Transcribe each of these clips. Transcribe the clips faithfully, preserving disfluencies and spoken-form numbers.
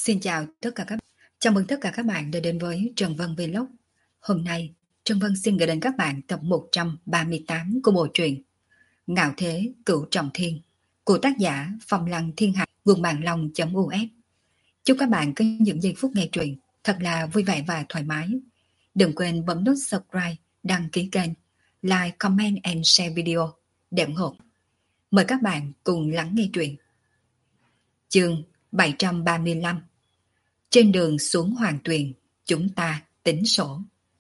Xin chào tất cả các bạn. Chào mừng tất cả các bạn đã đến với Trần Vân Vlog. Hôm nay, Trần Vân xin gửi đến các bạn tập một trăm ba mươi tám của bộ truyện Ngạo Thế Cửu Trọng Thiên của tác giả Phong Lăng Thiên Hạ nguồn mạng long.us. Chúc các bạn có những giây phút nghe truyện thật là vui vẻ và thoải mái. Đừng quên bấm nút subscribe, đăng ký kênh, like, comment and share video để ủng hộ. Mời các bạn cùng lắng nghe truyện. Chương bảy trăm ba mươi lăm. Trên đường xuống Hoàng Tuyền, chúng ta tính sổ.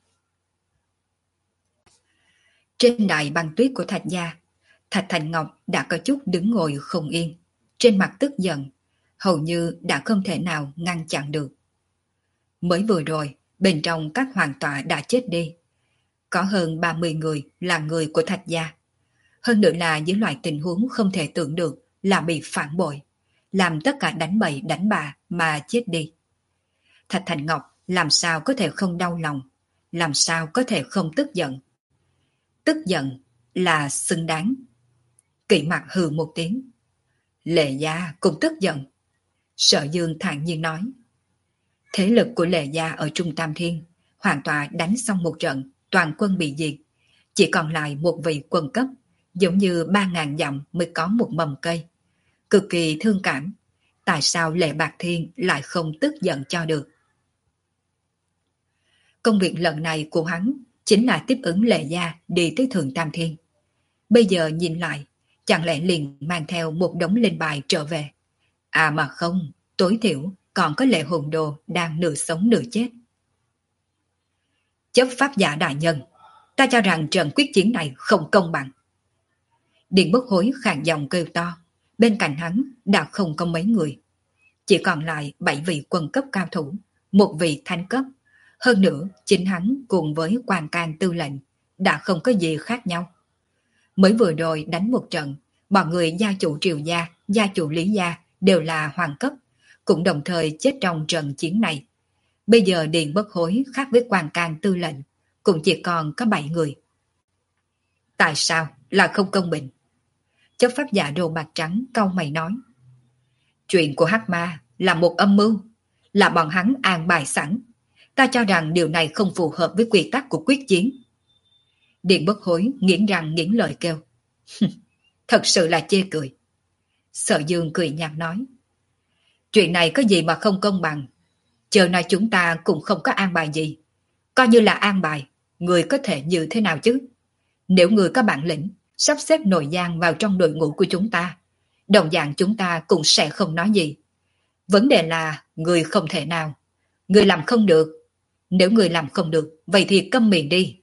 Trên đài băng tuyết của Thạch gia, Thạch Thành Ngọc đã có chút đứng ngồi không yên, trên mặt tức giận, hầu như đã không thể nào ngăn chặn được. Mới vừa rồi, bên trong các hoàng tọa đã chết đi. Có hơn ba mươi người là người của Thạch gia. Hơn nữa là những loại tình huống không thể tưởng được là bị phản bội, làm tất cả đánh bậy đánh bạ mà chết đi. Thạch Thành Ngọc làm sao có thể không đau lòng, làm sao có thể không tức giận. Tức giận là xứng đáng. Kỵ mặt hừ một tiếng. Lệ gia cũng tức giận. Sở Dương thản nhiên nói. Thế lực của Lệ gia ở Trung Tam Thiên hoàn toàn đánh xong một trận, toàn quân bị diệt. Chỉ còn lại một vị quân cấp, giống như ba ngàn dặm mới có một mầm cây. Cực kỳ thương cảm. Tại sao Lệ Bạc Thiên lại không tức giận cho được? Công việc lần này của hắn chính là tiếp ứng Lệ gia đi tới Thượng Tam Thiên. Bây giờ nhìn lại, chẳng lẽ liền mang theo một đống linh bài trở về? À mà không, tối thiểu còn có Lệ Hồn Đồ đang nửa sống nửa chết. Chấp pháp giả đại nhân, ta cho rằng trận quyết chiến này không công bằng. Điện Bất Hối khàn giọng kêu to, bên cạnh hắn đã không có mấy người. Chỉ còn lại bảy vị quân cấp cao thủ, một vị thánh cấp. Hơn nữa, chính hắn cùng với quan can tư lệnh đã không có gì khác nhau. Mới vừa rồi đánh một trận, mọi người gia chủ Triều gia, gia chủ Lý gia đều là hoàng cấp, cũng đồng thời chết trong trận chiến này. Bây giờ Điền Bất Hối khác với quan can tư lệnh, cũng chỉ còn có bảy người. Tại sao là không công bình? Chấp pháp giả đồ bạc trắng cau mày nói. Chuyện của Hắc Ma là một âm mưu, là bọn hắn an bài sẵn. Ta cho rằng điều này không phù hợp với quy tắc của quyết chiến. Điện Bất Hối nghiến răng nghiến lợi kêu. Thật sự là chê cười. Sở Dương cười nhạt nói. Chuyện này có gì mà không công bằng. Chờ nói chúng ta cũng không có an bài gì. Coi như là an bài, người có thể như thế nào chứ? Nếu người có bản lĩnh, sắp xếp nội giang vào trong đội ngũ của chúng ta, đồng dạng chúng ta cũng sẽ không nói gì. Vấn đề là người không thể nào. Người làm không được. Nếu người làm không được, vậy thì câm miệng đi.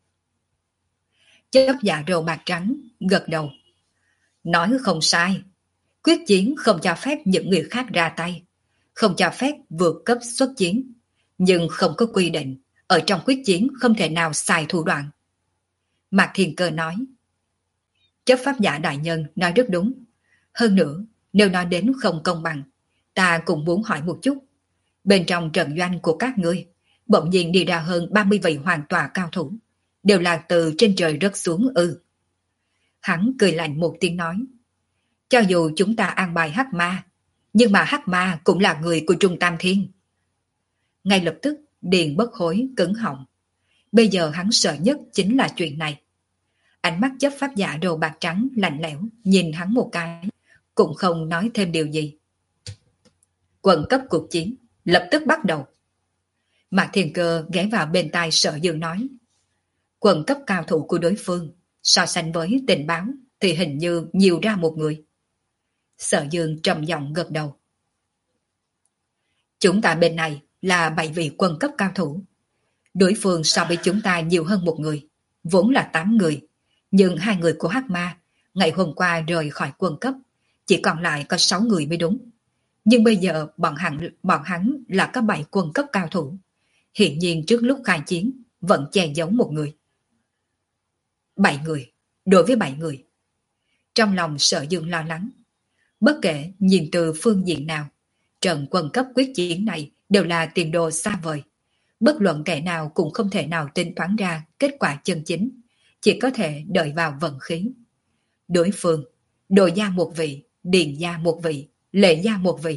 Chấp giả râu bạc trắng gật đầu. Nói không sai. Quyết chiến không cho phép những người khác ra tay. Không cho phép vượt cấp xuất chiến. Nhưng không có quy định. Ở trong quyết chiến không thể nào xài thủ đoạn. Mạc Thiên Cơ nói. Chấp pháp giả đại nhân nói rất đúng. Hơn nữa, nếu nói đến không công bằng, ta cũng muốn hỏi một chút. Bên trong trận doanh của các ngươi, bỗng nhiên đi ra hơn ba mươi vị hoàng tòa cao thủ, đều là từ trên trời rớt xuống ư. Hắn cười lạnh một tiếng nói. Cho dù chúng ta an bài Hắc Ma, nhưng mà Hắc Ma cũng là người của Trung Tam Thiên. Ngay lập tức, Điền Bất Hối cứng họng. Bây giờ hắn sợ nhất chính là chuyện này. Ánh mắt chấp pháp giả đồ bạc trắng lạnh lẽo nhìn hắn một cái, cũng không nói thêm điều gì. Quận cấp cuộc chiến lập tức bắt đầu. Mạc Thiên Cơ ghé vào bên tai Sở Dương nói. Quận cấp cao thủ của đối phương so sánh với tình báo thì hình như nhiều ra một người. Sở Dương trầm giọng gật đầu. Chúng ta bên này là bảy vị quân cấp cao thủ. Đối phương so với chúng ta nhiều hơn một người, vốn là tám người. Nhưng hai người của Hắc Ma ngày hôm qua rời khỏi quân cấp, chỉ còn lại có sáu người mới đúng. Nhưng bây giờ bọn hắn, bọn hắn là có bảy quân cấp cao thủ. Hiện nhiên trước lúc khai chiến vẫn che giấu một người. Bảy người, đối với bảy người. Trong lòng Sở Dương lo lắng. Bất kể nhìn từ phương diện nào, trận quân cấp quyết chiến này đều là tiền đồ xa vời. Bất luận kẻ nào cũng không thể nào tính toán ra kết quả chân chính, chỉ có thể đợi vào vận khí. Đối phương, Đồ gia một vị, Điền gia một vị, Lệ gia một vị,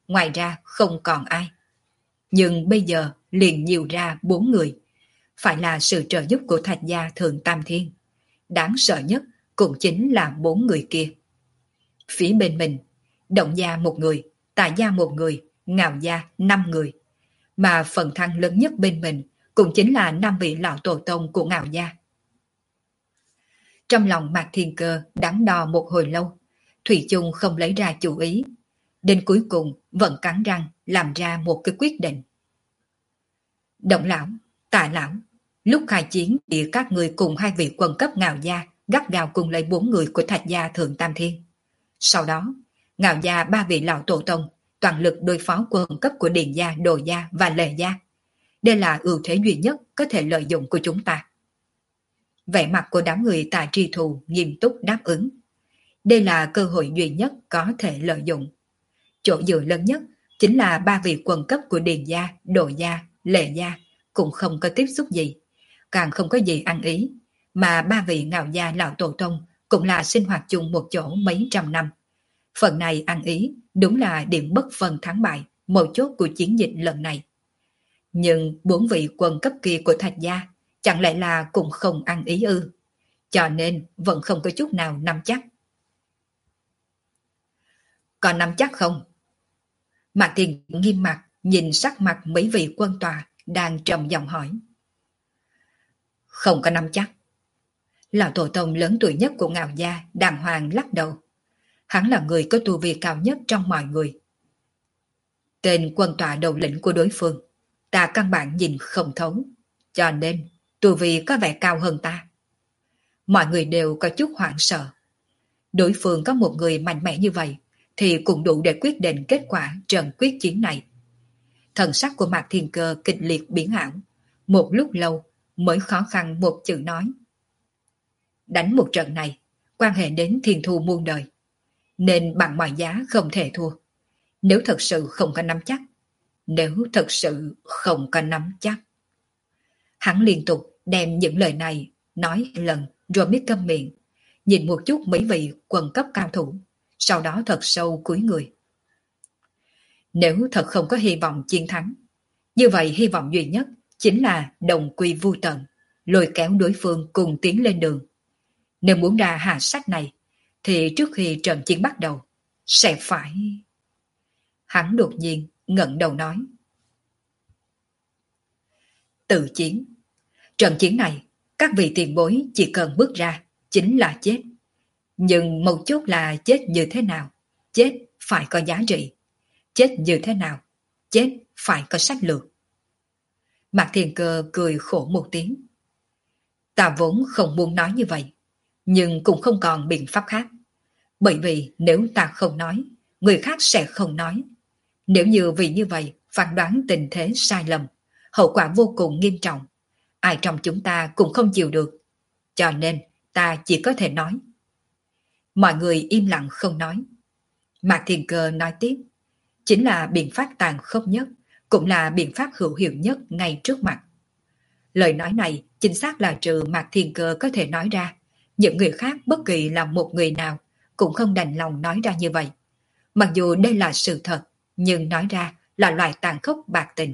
ngoài ra không còn ai. Nhưng bây giờ liền nhiều ra bốn người, phải là sự trợ giúp của Thạch gia Thượng Tam Thiên. Đáng sợ nhất cũng chính là bốn người kia. Phía bên mình, Động gia một người, Tạ gia một người, Ngạo gia năm người. Mà phần thăng lớn nhất bên mình cũng chính là năm vị lão tổ tông của Ngạo gia. Trong lòng Mạc Thiên Cơ đắn đo một hồi lâu, thủy chung không lấy ra chủ ý. Đến cuối cùng vẫn cắn răng làm ra một cái quyết định. Động lão, Tạ lão, lúc khai chiến thì các người cùng hai vị quân cấp Ngạo gia gắt gao cùng lấy bốn người của Thạch gia Thượng Tam Thiên. Sau đó, Ngạo gia ba vị lão tổ tông toàn lực đối phó quân cấp của Điền gia, Đồ gia và Lệ gia. Đây là ưu thế duy nhất có thể lợi dụng của chúng ta. Vẻ mặt của đám người Tạ Tri Thù nghiêm túc đáp ứng. Đây là cơ hội duy nhất có thể lợi dụng. Chỗ dựa lớn nhất chính là ba vị quân cấp của Điền gia, Đồ gia, Lệ gia cũng không có tiếp xúc gì, càng không có gì ăn ý, mà ba vị Ngạo gia lão tổ tông cũng là sinh hoạt chung một chỗ mấy trăm năm. Phần này ăn ý đúng là điểm bất phân thắng bại, mấu chốt của chiến dịch lần này. Nhưng bốn vị quân cấp kia của Thạch gia chẳng lẽ là cũng không ăn ý ư? Cho nên vẫn không có chút nào nắm chắc. Còn nắm chắc không? Mạc Tiền nghiêm mặt nhìn sắc mặt mấy vị quân tòa đang trầm giọng hỏi. Không có nắm chắc. Lão tổ tông lớn tuổi nhất của Ngạo gia đàng hoàng lắc đầu. Hắn là người có tu vi cao nhất trong mọi người. Tên quân tòa đầu lĩnh của đối phương ta căn bản nhìn không thấu, cho nên tu vi có vẻ cao hơn ta. Mọi người đều có chút hoảng sợ. Đối phương có một người mạnh mẽ như vậy thì cũng đủ để quyết định kết quả trận quyết chiến này. Thần sắc của Mạc Thiên Cơ kịch liệt biến ảo, một lúc lâu mới khó khăn một chữ nói. Đánh một trận này quan hệ đến thiên thu muôn đời, nên bằng mọi giá không thể thua. Nếu thật sự không có nắm chắc, nếu thật sự không có nắm chắc. Hắn liên tục đem những lời này nói lần rồi mới câm miệng, nhìn một chút mấy vị quân cấp cao thủ, sau đó thật sâu cúi người. Nếu thật không có hy vọng chiến thắng, như vậy hy vọng duy nhất chính là đồng quy vu tận, lôi kéo đối phương cùng tiến lên đường. Nếu muốn ra hạ sách này, thì trước khi trận chiến bắt đầu, sẽ phải... Hắn đột nhiên ngẩng đầu nói. Tự chiến. Trận chiến này, các vị tiền bối chỉ cần bước ra, chính là chết. Nhưng mấu chốt là chết như thế nào? Chết phải có giá trị. Chết như thế nào? Chết phải có sách lược. Mạc Thiên Cơ cười khổ một tiếng. Ta vốn không muốn nói như vậy, nhưng cũng không còn biện pháp khác. Bởi vì nếu ta không nói, người khác sẽ không nói. Nếu như vì như vậy phán đoán tình thế sai lầm, hậu quả vô cùng nghiêm trọng. Ai trong chúng ta cũng không chịu được. Cho nên ta chỉ có thể nói. Mọi người im lặng không nói. Mạc Thiên Cơ nói tiếp. Chính là biện pháp tàn khốc nhất, cũng là biện pháp hữu hiệu nhất ngay trước mặt. Lời nói này chính xác là trừ Mạc Thiên Cơ có thể nói ra. Những người khác bất kỳ là một người nào cũng không đành lòng nói ra như vậy. Mặc dù đây là sự thật, nhưng nói ra là loại tàn khốc bạc tình.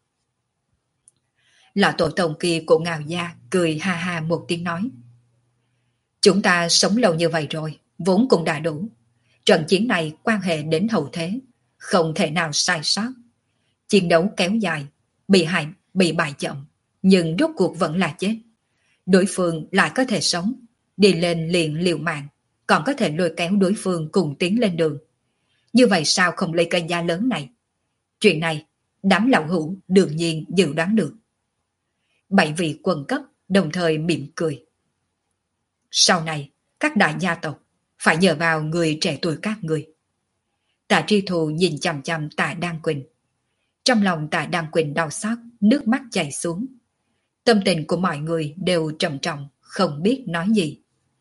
Lão tổ tông kia của Ngạo gia cười ha ha một tiếng nói. Chúng ta sống lâu như vậy rồi, vốn cũng đã đủ. Trận chiến này quan hệ đến hậu thế, không thể nào sai sót. Chiến đấu kéo dài, bị hại, bị bại chậm, nhưng rốt cuộc vẫn là chết. Đối phương lại có thể sống, đi lên liền liều mạng, còn có thể lôi kéo đối phương cùng tiến lên đường. Như vậy sao không lấy cái giá lớn này? Chuyện này, đám lão hữu đương nhiên dự đoán được. Bảy vị quân cấp đồng thời mỉm cười. Sau này, các đại gia tộc phải nhờ vào người trẻ tuổi các người. Tạ Tri Thù nhìn chằm chằm Tạ Đan Quỳnh. Trong lòng Tạ Đan Quỳnh đau xót, nước mắt chảy xuống. Tâm tình của mọi người đều trầm trọng, không biết nói gì.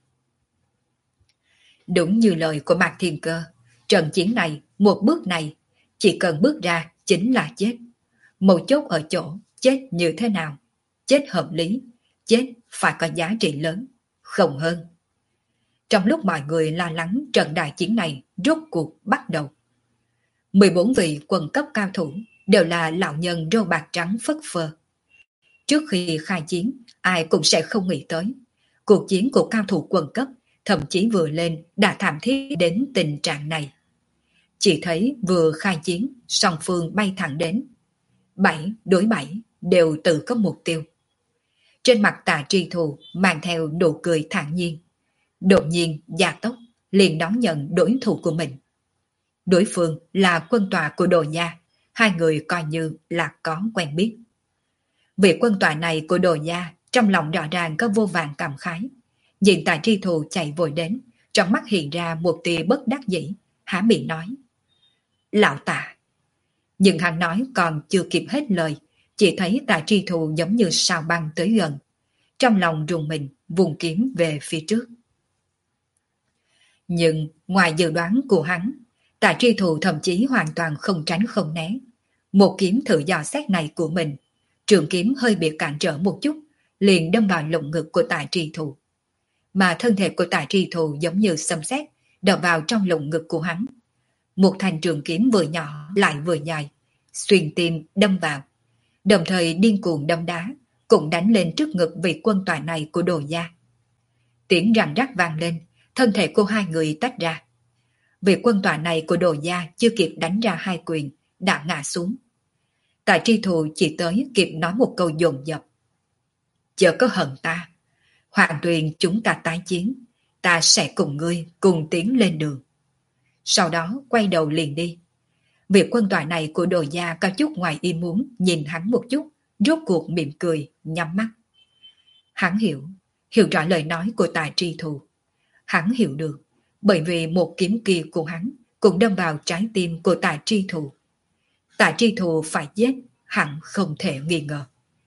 Đúng như lời của Mạc Thiên Cơ, trận chiến này, một bước này, chỉ cần bước ra chính là chết. Mấu chốt ở chỗ chết như thế nào? Chết hợp lý, chết phải có giá trị lớn, không hơn. Trong lúc mọi người lo lắng trận đại chiến này rốt cuộc bắt đầu, mười bốn vị quân cấp cao thủ đều là lão nhân râu bạc trắng phất phơ. Trước khi khai chiến, ai cũng sẽ không nghĩ tới. Cuộc chiến của cao thủ quân cấp thậm chí vừa lên đã thảm thiết đến tình trạng này. Chỉ thấy vừa khai chiến, song phương bay thẳng đến. Bảy đối bảy đều tự có mục tiêu. Trên mặt Tạ Tri Thù mang theo nụ cười thản nhiên. Đột nhiên gia tốc liền đón nhận đối thủ của mình. Đối phương là quân tọa của Đồ Gia, hai người coi như là có quen biết. Vị quân tọa này của Đồ Gia trong lòng rõ ràng có vô vàn cảm khái. Nhìn Tạ Tri Thù chạy vội đến, trong mắt hiện ra một tia bất đắc dĩ, há miệng nói: Lão Tạ. Nhưng hắn nói còn chưa kịp hết lời, chỉ thấy Tạ Tri Thù giống như sao băng tới gần. Trong lòng rùng mình, vùng kiếm về phía trước. Nhưng ngoài dự đoán của hắn, Tạ Tri Thù thậm chí hoàn toàn không tránh không né. Một kiếm thử dò xét này của mình, trường kiếm hơi bị cản trở một chút, liền đâm vào lồng ngực của Tạ Tri Thù. Mà thân thể của Tạ Tri Thù giống như xâm xét, đập vào trong lồng ngực của hắn. Một thanh trường kiếm vừa nhỏ lại vừa dài, xuyên tim đâm vào. Đồng thời điên cuồng đâm đá, cũng đánh lên trước ngực vị quân tọa này của Đồ Gia. Tiếng răng rắc vang lên, thân thể của hai người tách ra. Vị quân tọa này của Đồ Gia chưa kịp đánh ra hai quyền, đã ngã xuống. Tạ Tri Thù chỉ tới kịp nói một câu dồn dập: Chớ có hận ta, Hoàng Tuyền chúng ta tái chiến, ta sẽ cùng ngươi cùng tiến lên đường. Sau đó quay đầu liền đi. Vị quân tọa này của Đồ Gia có chút ngoài ý muốn nhìn hắn một chút, rốt cuộc mỉm cười, nhắm mắt. Hắn hiểu, hiểu rõ lời nói của Tạ Tri Thù. Hắn hiểu được, bởi vì một kiếm kia của hắn cũng đâm vào trái tim của Tạ Tri Thù. Tạ Tri Thù phải giết, hẳn không thể nghi ngờ.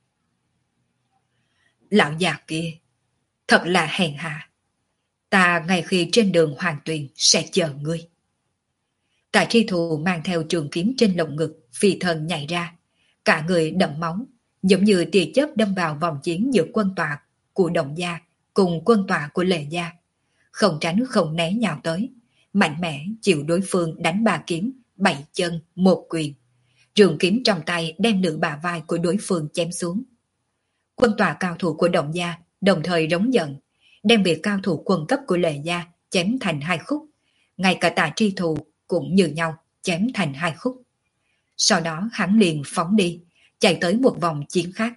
Lão già kia, thật là hèn hạ. Ta ngay khi trên đường Hoàng Tuyền sẽ chờ ngươi. Tạ Tri Thù mang theo trường kiếm trên lồng ngực, phi thân nhảy ra. Cả người đẫm máu, giống như tia chớp đâm vào vòng chiến giữa quân tọa của Đồng Gia cùng quân tọa của Lệ Gia. Không tránh không né nhào tới, mạnh mẽ chịu đối phương đánh ba kiếm, bảy chân, một quyền. Trường kiếm trong tay đem nửa bả vai của đối phương chém xuống. Quân tọa cao thủ của Đồng Gia đồng thời rống giận, đem vị cao thủ quân cấp của Lệ Gia chém thành hai khúc. Ngay cả Tạ Tri Thù cũng như nhau chém thành hai khúc. Sau đó hắn liền phóng đi, chạy tới một vòng chiến khác.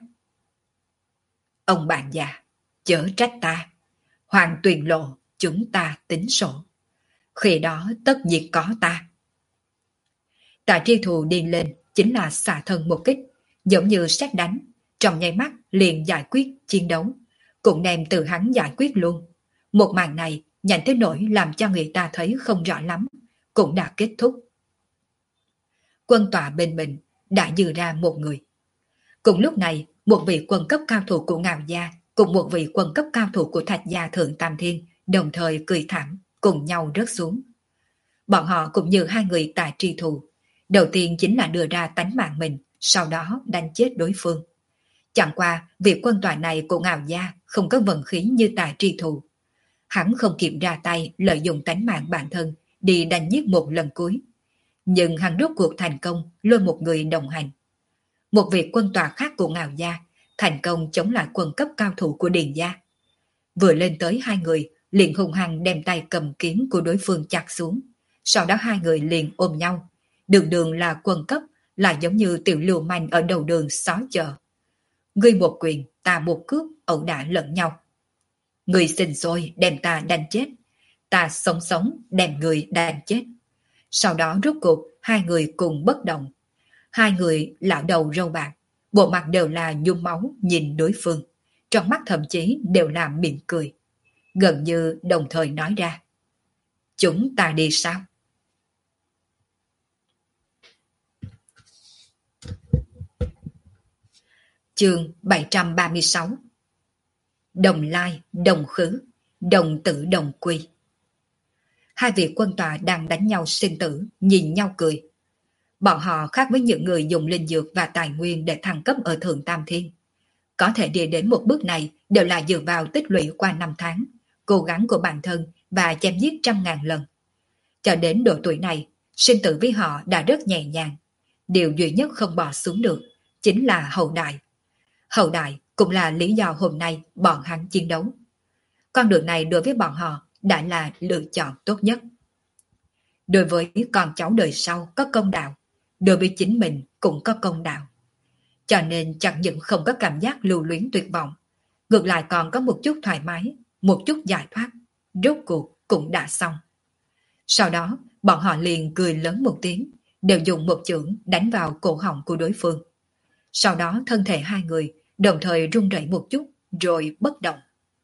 Ông bạn già, chớ trách ta. Hoàng Tuyền lộ, chúng ta tính sổ. Khi đó tất nhiên có ta. Tạ Tri Thù đi lên chính là xả thân một kích, giống như sét đánh, trong nháy mắt liền giải quyết chiến đấu, cũng đem từ hắn giải quyết luôn. Một màn này nhanh tới nỗi làm cho người ta thấy không rõ lắm, cũng đã kết thúc. Quân tọa bên mình đã dư ra một người. Cùng lúc này, một vị quân cấp cao thủ của Ngạo Gia cùng một vị quân cấp cao thủ của Thạch Gia Thượng Tam Thiên đồng thời cười thảm, cùng nhau rớt xuống. Bọn họ cũng như hai người Tạ Tri Thù, đầu tiên chính là đưa ra tánh mạng mình, sau đó đánh chết đối phương. Chẳng qua, vị quân tọa này của Ngạo Gia không có vận khí như Tạ Tri Thù. Hắn không kịp ra tay lợi dụng tánh mạng bản thân đi đánh giết một lần cuối. Nhưng hắn rốt cuộc thành công lôi một người đồng hành. Một vị quân tọa khác của Ngạo Gia thành công chống lại quân cấp cao thủ của Điền Gia. Vừa lên tới hai người, liền hung hăng đem tay cầm kiếm của đối phương chặt xuống. Sau đó hai người liền ôm nhau. Đường đường là quân cấp, là giống như tiểu lưu manh ở đầu đường xó chợ. Ngươi một quyền, ta một cước, ẩu đả lẫn nhau. Ngươi sinh sôi đem ta đánh chết, ta sống sống đem người đánh chết. Sau đó rốt cuộc hai người cùng bất động. Hai người lão đầu râu bạc, bộ mặt đều là nhuốm máu nhìn đối phương, trong mắt thậm chí đều là mỉm cười, gần như đồng thời nói ra: Chúng ta đi sao? Chương bảy trăm ba mươi sáu. Đồng lai, đồng khứ, đồng tử đồng quy. Hai vị quân tọa đang đánh nhau sinh tử, nhìn nhau cười. Bọn họ khác với những người dùng linh dược và tài nguyên để thăng cấp ở Thượng Tam Thiên. Có thể đi đến một bước này đều là dựa vào tích lũy qua năm tháng, cố gắng của bản thân và chém giết trăm ngàn lần. Cho đến độ tuổi này, Sinh tử với họ đã rất nhẹ nhàng. Điều duy nhất không bỏ xuống được chính là hậu đại. Hậu đại cũng là lý do hôm nay bọn hắn chiến đấu. Con đường này đối với bọn họ đã là lựa chọn tốt nhất. Đối với con cháu đời sau có công đạo, đối với chính mình cũng có công đạo. Cho nên chẳng những không có cảm giác lưu luyến tuyệt vọng, ngược lại còn có một chút thoải mái, một chút giải thoát, rốt cuộc cũng đã xong. Sau đó, bọn họ liền cười lớn một tiếng, đều dùng một chưởng đánh vào cổ họng của đối phương. Sau đó thân thể hai người đồng thời run rẩy một chút, rồi bất động.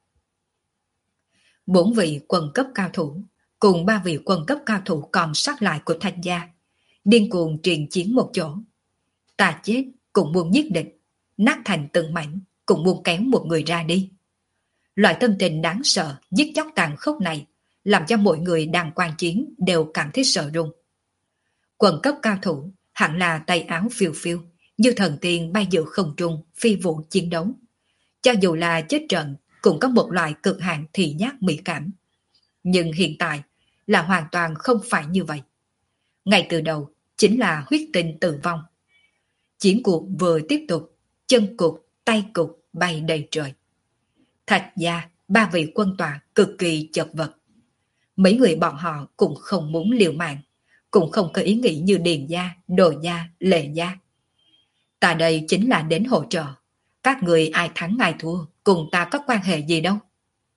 Bốn vị quân cấp cao thủ, cùng ba vị quân cấp cao thủ còn sót lại của Thạch gia, điên cuồng triền chiến một chỗ. Ta chết cũng muốn giết địch, nát thành từng mảnh cũng muốn kéo một người ra đi. Loại tâm tình đáng sợ, giết chóc tàn khốc này làm cho mọi người đang quan chiến đều cảm thấy sợ run. Quân cấp cao thủ hẳn là tay áo phiêu phiêu, như thần tiên bay giữa không trung, phi vụ chiến đấu. Cho dù là chết trận cũng có một loại cực hạn thị giác mỹ cảm. Nhưng hiện tại là hoàn toàn không phải như vậy. Ngay từ đầu chính là huyết tinh tử vong. Chiến cuộc vừa tiếp tục, chân cục, tay cục bay đầy trời. Thạch gia, ba vị quân tòa cực kỳ chật vật. Mấy người bọn họ cũng không muốn liều mạng, cũng không có ý nghĩ như Điền gia, Đồ gia, Lệ gia. Ta đây chính là đến hỗ trợ. Các người ai thắng ai thua, cùng ta có quan hệ gì đâu.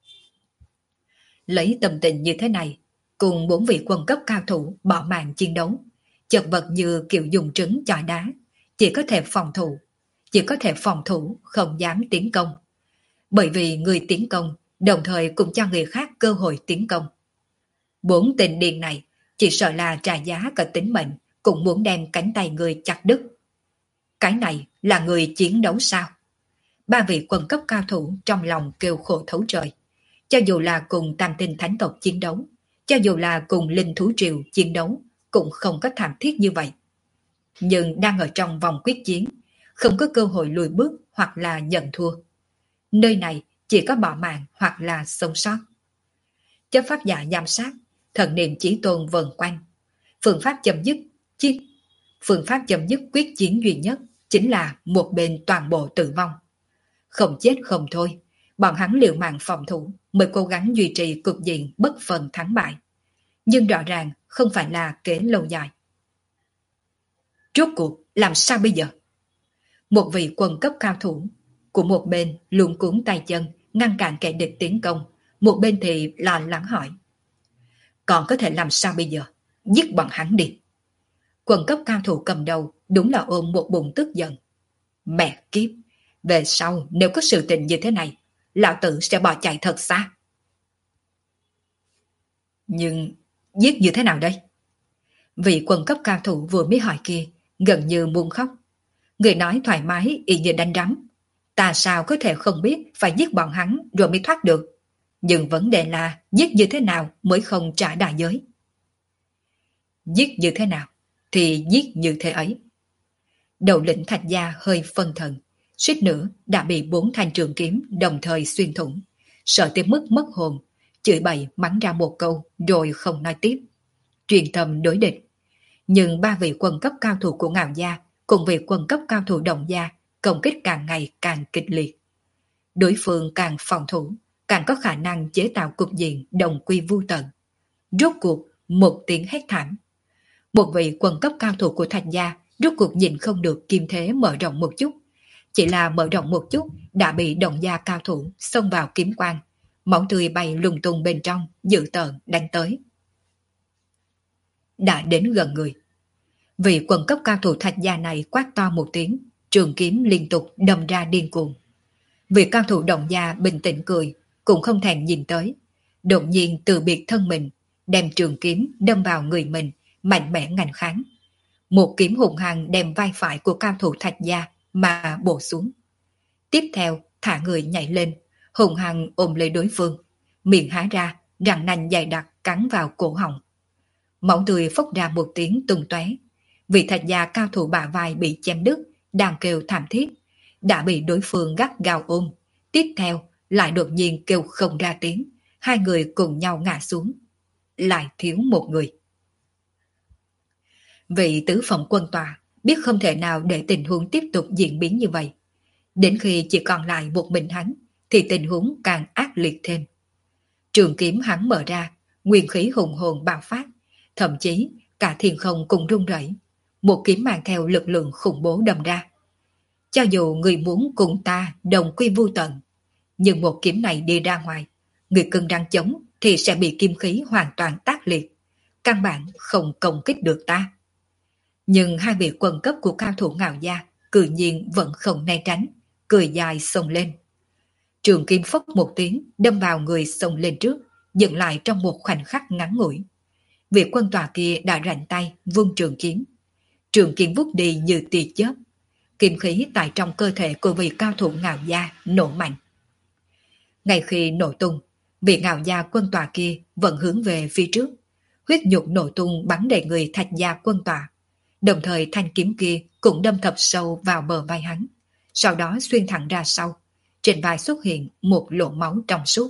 Lấy tâm tình như thế này, cùng bốn vị quân cấp cao thủ bỏ mạng chiến đấu, chật vật như kiểu dùng trứng chọi đá, chỉ có thể phòng thủ, chỉ có thể phòng thủ, không dám tiến công. Bởi vì người tiến công, đồng thời cũng cho người khác cơ hội tiến công. Bốn tên điên này, chỉ sợ là trả giá cả tính mệnh, cũng muốn đem cánh tay người chặt đứt. Cái này là người chiến đấu sao? Ba vị quân cấp cao thủ trong lòng kêu khổ thấu trời. Cho dù là cùng tam tinh thánh tộc chiến đấu, cho dù là cùng linh thú triều chiến đấu, cũng không có thảm thiết như vậy. Nhưng đang ở trong vòng quyết chiến, không có cơ hội lùi bước hoặc là nhận thua. Nơi này chỉ có bỏ mạng hoặc là sống sót. Chấp pháp giả giám sát, thần niệm chỉ tôn vần quanh. Phương pháp chấm dứt chiến, phương pháp chấm dứt quyết chiến duy nhất chính là một bên toàn bộ tử vong. Không chết không thôi, bọn hắn liều mạng phòng thủ mới cố gắng duy trì cục diện bất phần thắng bại. Nhưng rõ ràng không phải là kế lâu dài. Rốt cuộc làm sao bây giờ? Một vị quân cấp cao thủ của một bên luống cuống tay chân ngăn cản kẻ địch tiến công, một bên thì lo lắng hỏi. Còn có thể làm sao bây giờ? Giết bọn hắn đi. Quân cấp cao thủ cầm đầu đúng là ôm một bụng tức giận. Mẹ kiếp, về sau nếu có sự tình như thế này, lão tử sẽ bỏ chạy thật xa. Nhưng giết như thế nào đây? Vị quân cấp cao thủ vừa mới hỏi kia gần như muốn khóc. Người nói thoải mái y như đánh rắm. Ta sao có thể không biết phải giết bọn hắn rồi mới thoát được. Nhưng vấn đề là giết như thế nào mới không trả đại giới. Giết như thế nào thì giết như thế ấy. Đầu lĩnh Thạch gia hơi phân thần, suýt nữa đã bị bốn thanh trường kiếm đồng thời xuyên thủng, sợ tới mức mất hồn, chửi bậy mắng ra một câu rồi không nói tiếp. Truyền tâm đối địch. Nhưng ba vị quân cấp cao thủ của Ngạo gia cùng vị quân cấp cao thủ Đồng gia công kích càng ngày càng kịch liệt. Đối phương càng phòng thủ, càng có khả năng chế tạo cục diện đồng quy vu tận. Rốt cuộc một tiếng hét thảm. Một vị quân cấp cao thủ của Thạch gia rốt cuộc nhìn không được kim thế mở rộng một chút. Chỉ là mở rộng một chút đã bị Đồng gia cao thủ xông vào kiếm quang, máu tươi bay lung tung bên trong, dữ tợn đánh tới. Đã đến gần người. Vị quân cấp cao thủ Thạch gia này quát to một tiếng, trường kiếm liên tục đâm ra điên cuồng. Vị cao thủ Đồng gia bình tĩnh cười, cũng không thèm nhìn tới. Đột nhiên từ biệt thân mình, đem trường kiếm đâm vào người mình, mạnh mẽ ngăn kháng. Một kiếm hùng hăng đem vai phải của cao thủ Thạch gia mà bổ xuống. Tiếp theo thả người nhảy lên, hùng hăng ôm lấy đối phương, miệng há ra, răng nanh dày đặc cắn vào cổ họng. Máu tươi phốc ra một tiếng tung tóe. Vị Thạch gia cao thủ bả vai bị chém đứt, đang kêu thảm thiết, đã bị đối phương gắt gao ôm. Tiếp theo lại đột nhiên kêu không ra tiếng, hai người cùng nhau ngã xuống. Lại thiếu một người. Vị tứ phẩm quân tòa biết không thể nào để tình huống tiếp tục diễn biến như vậy. Đến khi chỉ còn lại một mình hắn, thì tình huống càng ác liệt thêm. Trường kiếm hắn mở ra, nguyên khí hùng hồn bạo phát, thậm chí cả thiên không cùng rung rẩy. Một kiếm mang theo lực lượng khủng bố đâm ra. Cho dù người muốn cùng ta đồng quy vu tận, nhưng một kiếm này đi ra ngoài, người cưng răng chống thì sẽ bị kim khí hoàn toàn tác liệt, căn bản không công kích được ta. Nhưng hai vị quân cấp của cao thủ Ngạo Gia cự nhiên vẫn không né tránh, cười dài xông lên. Trường kim phốc một tiếng đâm vào người xông lên trước, dừng lại trong một khoảnh khắc ngắn ngủi. Vị quân tòa kia đã rảnh tay vung trường kiếm. Trường kiếm vút đi như tia chớp. Kim khí tại trong cơ thể của vị cao thủ Ngạo Gia nổ mạnh. Ngay khi nổ tung, vị Ngạo Gia quân tòa kia vẫn hướng về phía trước. Huyết nhục nổ tung bắn đầy người Thạch Gia quân tòa. Đồng thời thanh kiếm kia cũng đâm thập sâu vào bờ vai hắn, sau đó xuyên thẳng ra sau. Trên vai xuất hiện một lỗ máu trong suốt.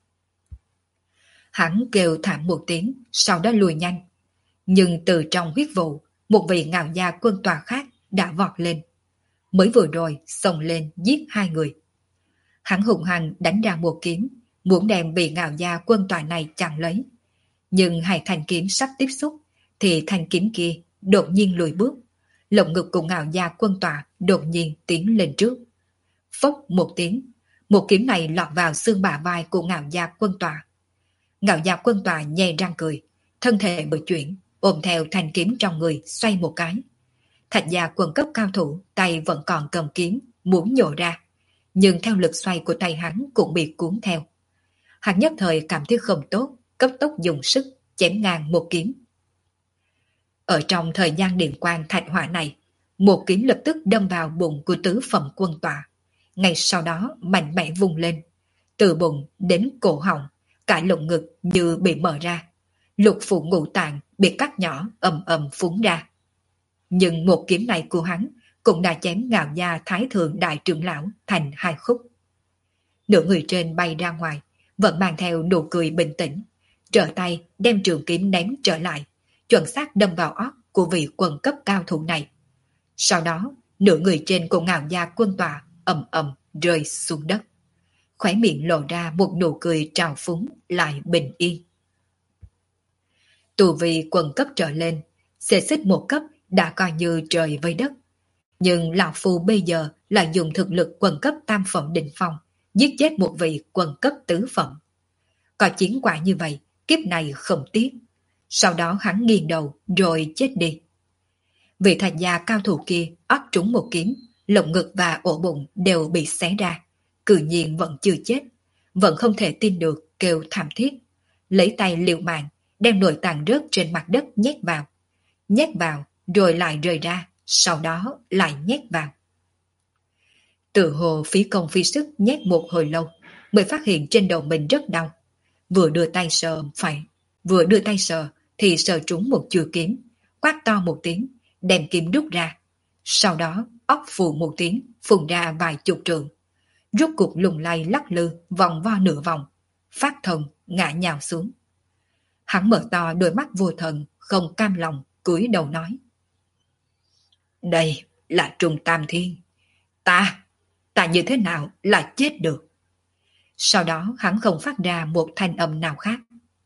Hắn kêu thảm một tiếng, sau đó lùi nhanh. Nhưng từ trong huyết vụ, một vị Ngạo Gia quân tòa khác đã vọt lên. Mới vừa rồi xông lên giết hai người. Hắn hùng hăng đánh ra một kiếm, muốn đem vị Ngạo Gia quân tòa này chặn lấy. Nhưng hai thanh kiếm sắp tiếp xúc, thì thanh kiếm kia đột nhiên lùi bước. Lồng ngực của Ngạo Gia quân tòa đột nhiên tiến lên trước. Phốc một tiếng, một kiếm này lọt vào xương bả vai của Ngạo Gia quân tòa. Ngạo Gia quân tòa nhe răng cười, thân thể bự chuyển, ôm theo thanh kiếm trong người xoay một cái. Thạch Gia quân cấp cao thủ tay vẫn còn cầm kiếm, muốn nhổ ra, nhưng theo lực xoay của tay hắn cũng bị cuốn theo. Hắn nhất thời cảm thấy không tốt, cấp tốc dùng sức chém ngang một kiếm. Ở trong thời gian điện quang thạch hỏa này, một kiếm lập tức đâm vào bụng của tứ phẩm quân tòa. Ngay sau đó mạnh mẽ vung lên, từ bụng đến cổ họng, cả lồng ngực như bị mở ra, lục phủ ngũ tạng bị cắt nhỏ ầm ầm phúng ra. Nhưng một kiếm này của hắn cũng đã chém Ngạo Gia Thái Thượng Đại Trưởng Lão thành hai khúc. Nửa người trên bay ra ngoài, vẫn mang theo nụ cười bình tĩnh, trở tay đem trường kiếm ném trở lại, chuẩn xác đâm vào óc của vị quân cấp cao thủ này. Sau đó, nửa người trên của Ngạo Gia quân tòa ầm ầm rơi xuống đất. Khóe miệng lộ ra một nụ cười trào phúng lại bình yên. Tù vị quân cấp trở lên, xê xích một cấp đã coi như trời với đất. Nhưng lão phu bây giờ lại dùng thực lực quân cấp tam phẩm đỉnh phong, giết chết một vị quân cấp tứ phẩm. Có chiến quả như vậy, kiếp này không tiếc. Sau đó hắn nghiêng đầu rồi chết đi. Vị Thạch Gia cao thủ kia óc trúng một kiếm, lồng ngực và ổ bụng đều bị xé ra. Cự nhiên vẫn chưa chết, vẫn không thể tin được, kêu thảm thiết. Lấy tay liều mạng, đem nội tạng rớt trên mặt đất nhét vào. Nhét vào rồi lại rời ra, sau đó lại nhét vào. Tự hồ phí công phí sức nhét một hồi lâu, mới phát hiện trên đầu mình rất đau. Vừa đưa tay sờ phải, vừa đưa tay sờ thì sờ trúng một chuôi kiếm, quát to một tiếng, đem kiếm rút ra. Sau đó óc phù một tiếng, phun ra vài chục trường. Rút cục lùng lay lắc lư vòng vo nửa vòng, phát thần ngã nhào xuống. Hắn mở to đôi mắt vô thần, không cam lòng, cúi đầu nói: Đây là Trung Tam Thiên. Ta, ta như thế nào là chết được? Sau đó hắn không phát ra một thanh âm nào khác.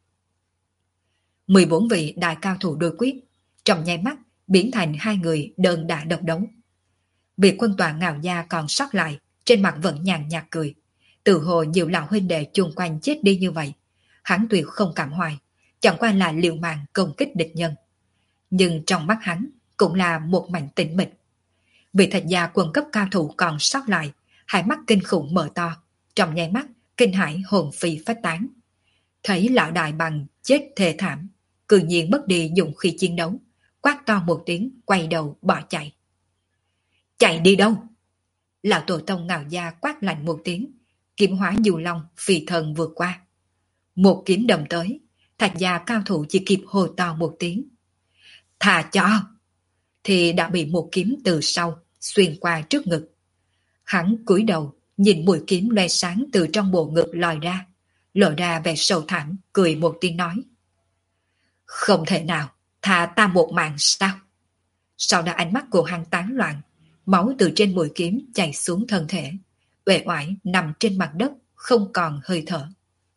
mười bốn vị đại cao thủ đối quyết, trong nháy mắt biến thành hai người đơn đả độc đấu. Vị quân tòa Ngạo Gia còn sót lại, trên mặt vẫn nhàn nhạt cười. Tự hồ nhiều lão huynh đệ chung quanh chết đi như vậy, hắn tuyệt không cảm hoài, chẳng qua là liều mạng công kích địch nhân. Nhưng trong mắt hắn cũng là một mảnh tĩnh mịch. Vị Thạch Gia quân cấp cao thủ còn sót lại, hai mắt kinh khủng mở to, trong nháy mắt kinh hãi hồn phi phách tán. Thấy lão đại bằng chết thê thảm, cự nhiên mất đi dụng khí chiến đấu, quát to một tiếng, quay đầu bỏ chạy. Chạy đi đâu? Lão tổ tông Ngạo Gia quát lạnh một tiếng, kiếm hóa dù long phi thần vượt qua. Một kiếm đâm tới, Thạch Gia cao thủ chỉ kịp hô to một tiếng. Thà cho! Thì đã bị một kiếm từ sau xuyên qua trước ngực. Hắn cúi đầu nhìn mũi kiếm loe sáng từ trong bộ ngực lòi ra, lộ ra vẻ sầu thảm, cười một tiếng nói: Không thể nào, thà ta một mạng sao? Sau đó ánh mắt của hắn tán loạn, máu từ trên mũi kiếm chảy xuống thân thể, uể oải nằm trên mặt đất, không còn hơi thở.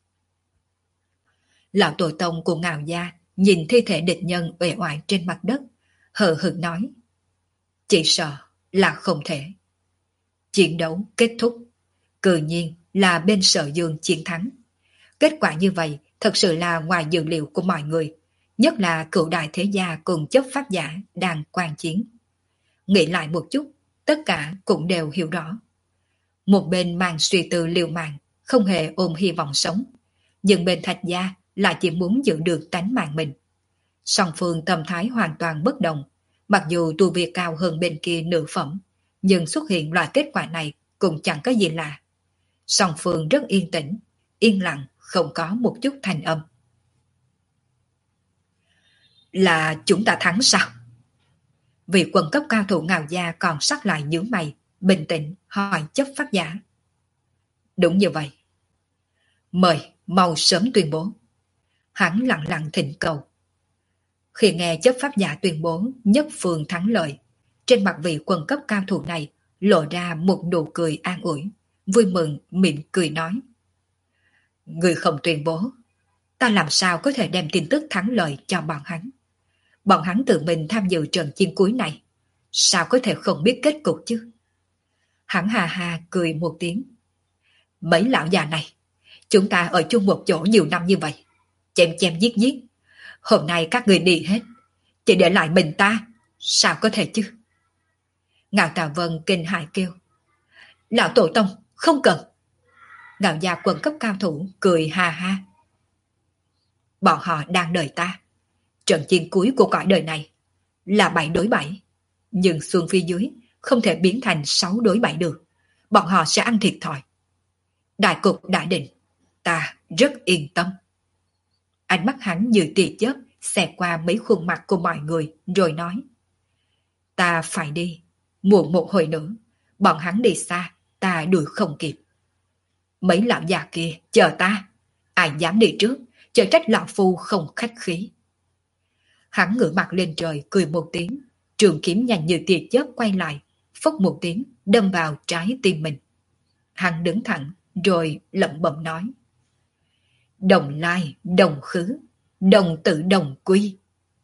Lão tổ tông của Ngạo gia nhìn thi thể địch nhân uể oải trên mặt đất, hờ hững nói: chỉ sợ là không thể. Chiến đấu kết thúc, cự nhiên là bên Sở Dương chiến thắng. Kết quả như vậy thật sự là ngoài dự liệu của mọi người, nhất là cựu đại thế gia cùng chấp pháp giả đang quan chiến. Nghĩ lại một chút, tất cả cũng đều hiểu rõ. Một bên mang suy tư liều mạng, không hề ôm hy vọng sống, nhưng bên Thạch gia lại chỉ muốn giữ được tánh mạng mình. Song phương tâm thái hoàn toàn bất đồng, mặc dù tu vi cao hơn bên kia nửa phẩm, nhưng xuất hiện loại kết quả này cũng chẳng có gì lạ. Song phương rất yên tĩnh, yên lặng, không có một chút thanh âm. Là chúng ta thắng sao? Vị quần cấp cao thủ Ngạo gia còn sắc lại nhướng mày, bình tĩnh hỏi chấp pháp giả. Đúng như vậy. Mời, mau sớm tuyên bố. Hắn lặng lặng thỉnh cầu. Khi nghe chấp pháp giả tuyên bố nhất phương thắng lợi, trên mặt vị quần cấp cao thủ này lộ ra một nụ cười an ủi, vui mừng mỉm cười nói. Người không tuyên bố, ta làm sao có thể đem tin tức thắng lợi cho bọn hắn. Bọn hắn tự mình tham dự trận chiến cuối này, sao có thể không biết kết cục chứ? Hắn hà hà cười một tiếng. Mấy lão già này, chúng ta ở chung một chỗ nhiều năm như vậy, chém chém giết giết. Hôm nay các người đi hết, chỉ để lại mình ta, sao có thể chứ? Ngạo Tà Vân kinh hãi kêu. Lão tổ tông, không cần. Ngạo gia quần cấp cao thủ cười ha ha. Bọn họ đang đợi ta. Trận chiến cuối của cõi đời này là bảy đối bảy, nhưng xuân phía dưới không thể biến thành sáu đối bảy được. Bọn họ sẽ ăn thiệt thòi. Đại cục đã định, ta rất yên tâm. Ánh mắt hắn như tia chớp xẹt qua mấy khuôn mặt của mọi người rồi nói. Ta phải đi, muộn một hồi nữa, bọn hắn đi xa, ta đuổi không kịp. Mấy lão già kia chờ ta, ai dám đi trước, chờ trách lão phu không khách khí. Hắn ngửa mặt lên trời cười một tiếng, trường kiếm nhanh như tia chớp quay lại, phốc một tiếng đâm vào trái tim mình. Hắn đứng thẳng rồi lẩm bẩm nói. Đồng lai, đồng khứ, đồng tử đồng quy.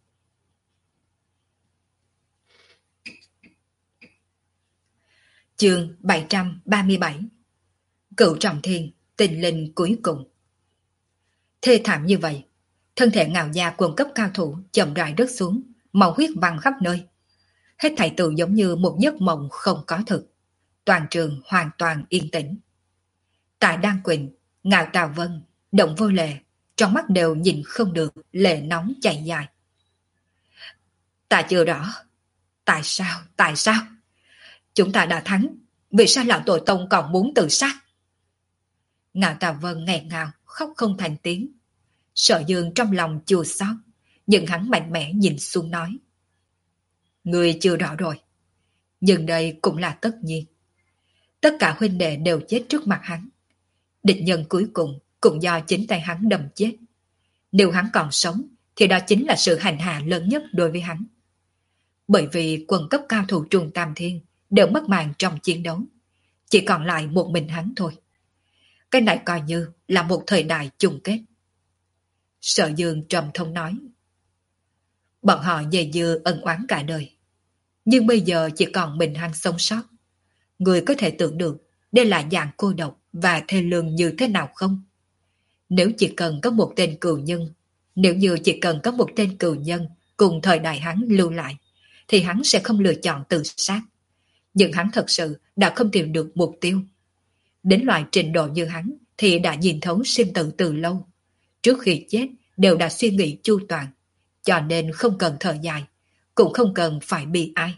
Chương bảy trăm ba mươi bảy. Cửu trọng thiên, tình linh cuối cùng. Thê thảm như vậy, thân thể Ngạo gia quần cấp cao thủ chậm rãi rớt xuống, màu huyết văng khắp nơi. Hết thảy tự giống như một giấc mộng không có thực. Toàn trường hoàn toàn yên tĩnh. Tại Đan Quỳnh, Ngạo Tà Vân, Động Vô Lệ, trong mắt đều nhìn không được, lệ nóng chảy dài. Ta chưa rõ. Tại sao, tại sao? Chúng ta đã thắng, vì sao lão tổ tông còn muốn tự sát? Ngạo Tà Vân nghẹn ngào, khóc không thành tiếng. Sở Dương trong lòng chua xót, nhưng hắn mạnh mẽ nhìn xuống nói. Người chưa rõ rồi, nhưng đây cũng là tất nhiên. Tất cả huynh đệ đều chết trước mặt hắn. Địch nhân cuối cùng cũng do chính tay hắn đâm chết. Nếu hắn còn sống, thì đó chính là sự hành hạ lớn nhất đối với hắn. Bởi vì quần cấp cao thủ Trùng Tam Thiên đều mất mạng trong chiến đấu. Chỉ còn lại một mình hắn thôi. Cái này coi như là một thời đại chung kết. Sở Dương trầm thông nói. Bọn họ dày dưa ân oán cả đời. Nhưng bây giờ chỉ còn mình hắn sống sót. Người có thể tưởng được đây là dạng cô độc và thê lương như thế nào không? Nếu chỉ cần có một tên cừu nhân, nếu như chỉ cần có một tên cừu nhân cùng thời đại hắn lưu lại, thì hắn sẽ không lựa chọn tự sát. Nhưng hắn thật sự đã không tìm được mục tiêu. Đến loại trình độ như hắn thì đã nhìn thấu sinh tử từ lâu. Trước khi chết đều đã suy nghĩ chu toàn, cho nên không cần thở dài, cũng không cần phải bi ai.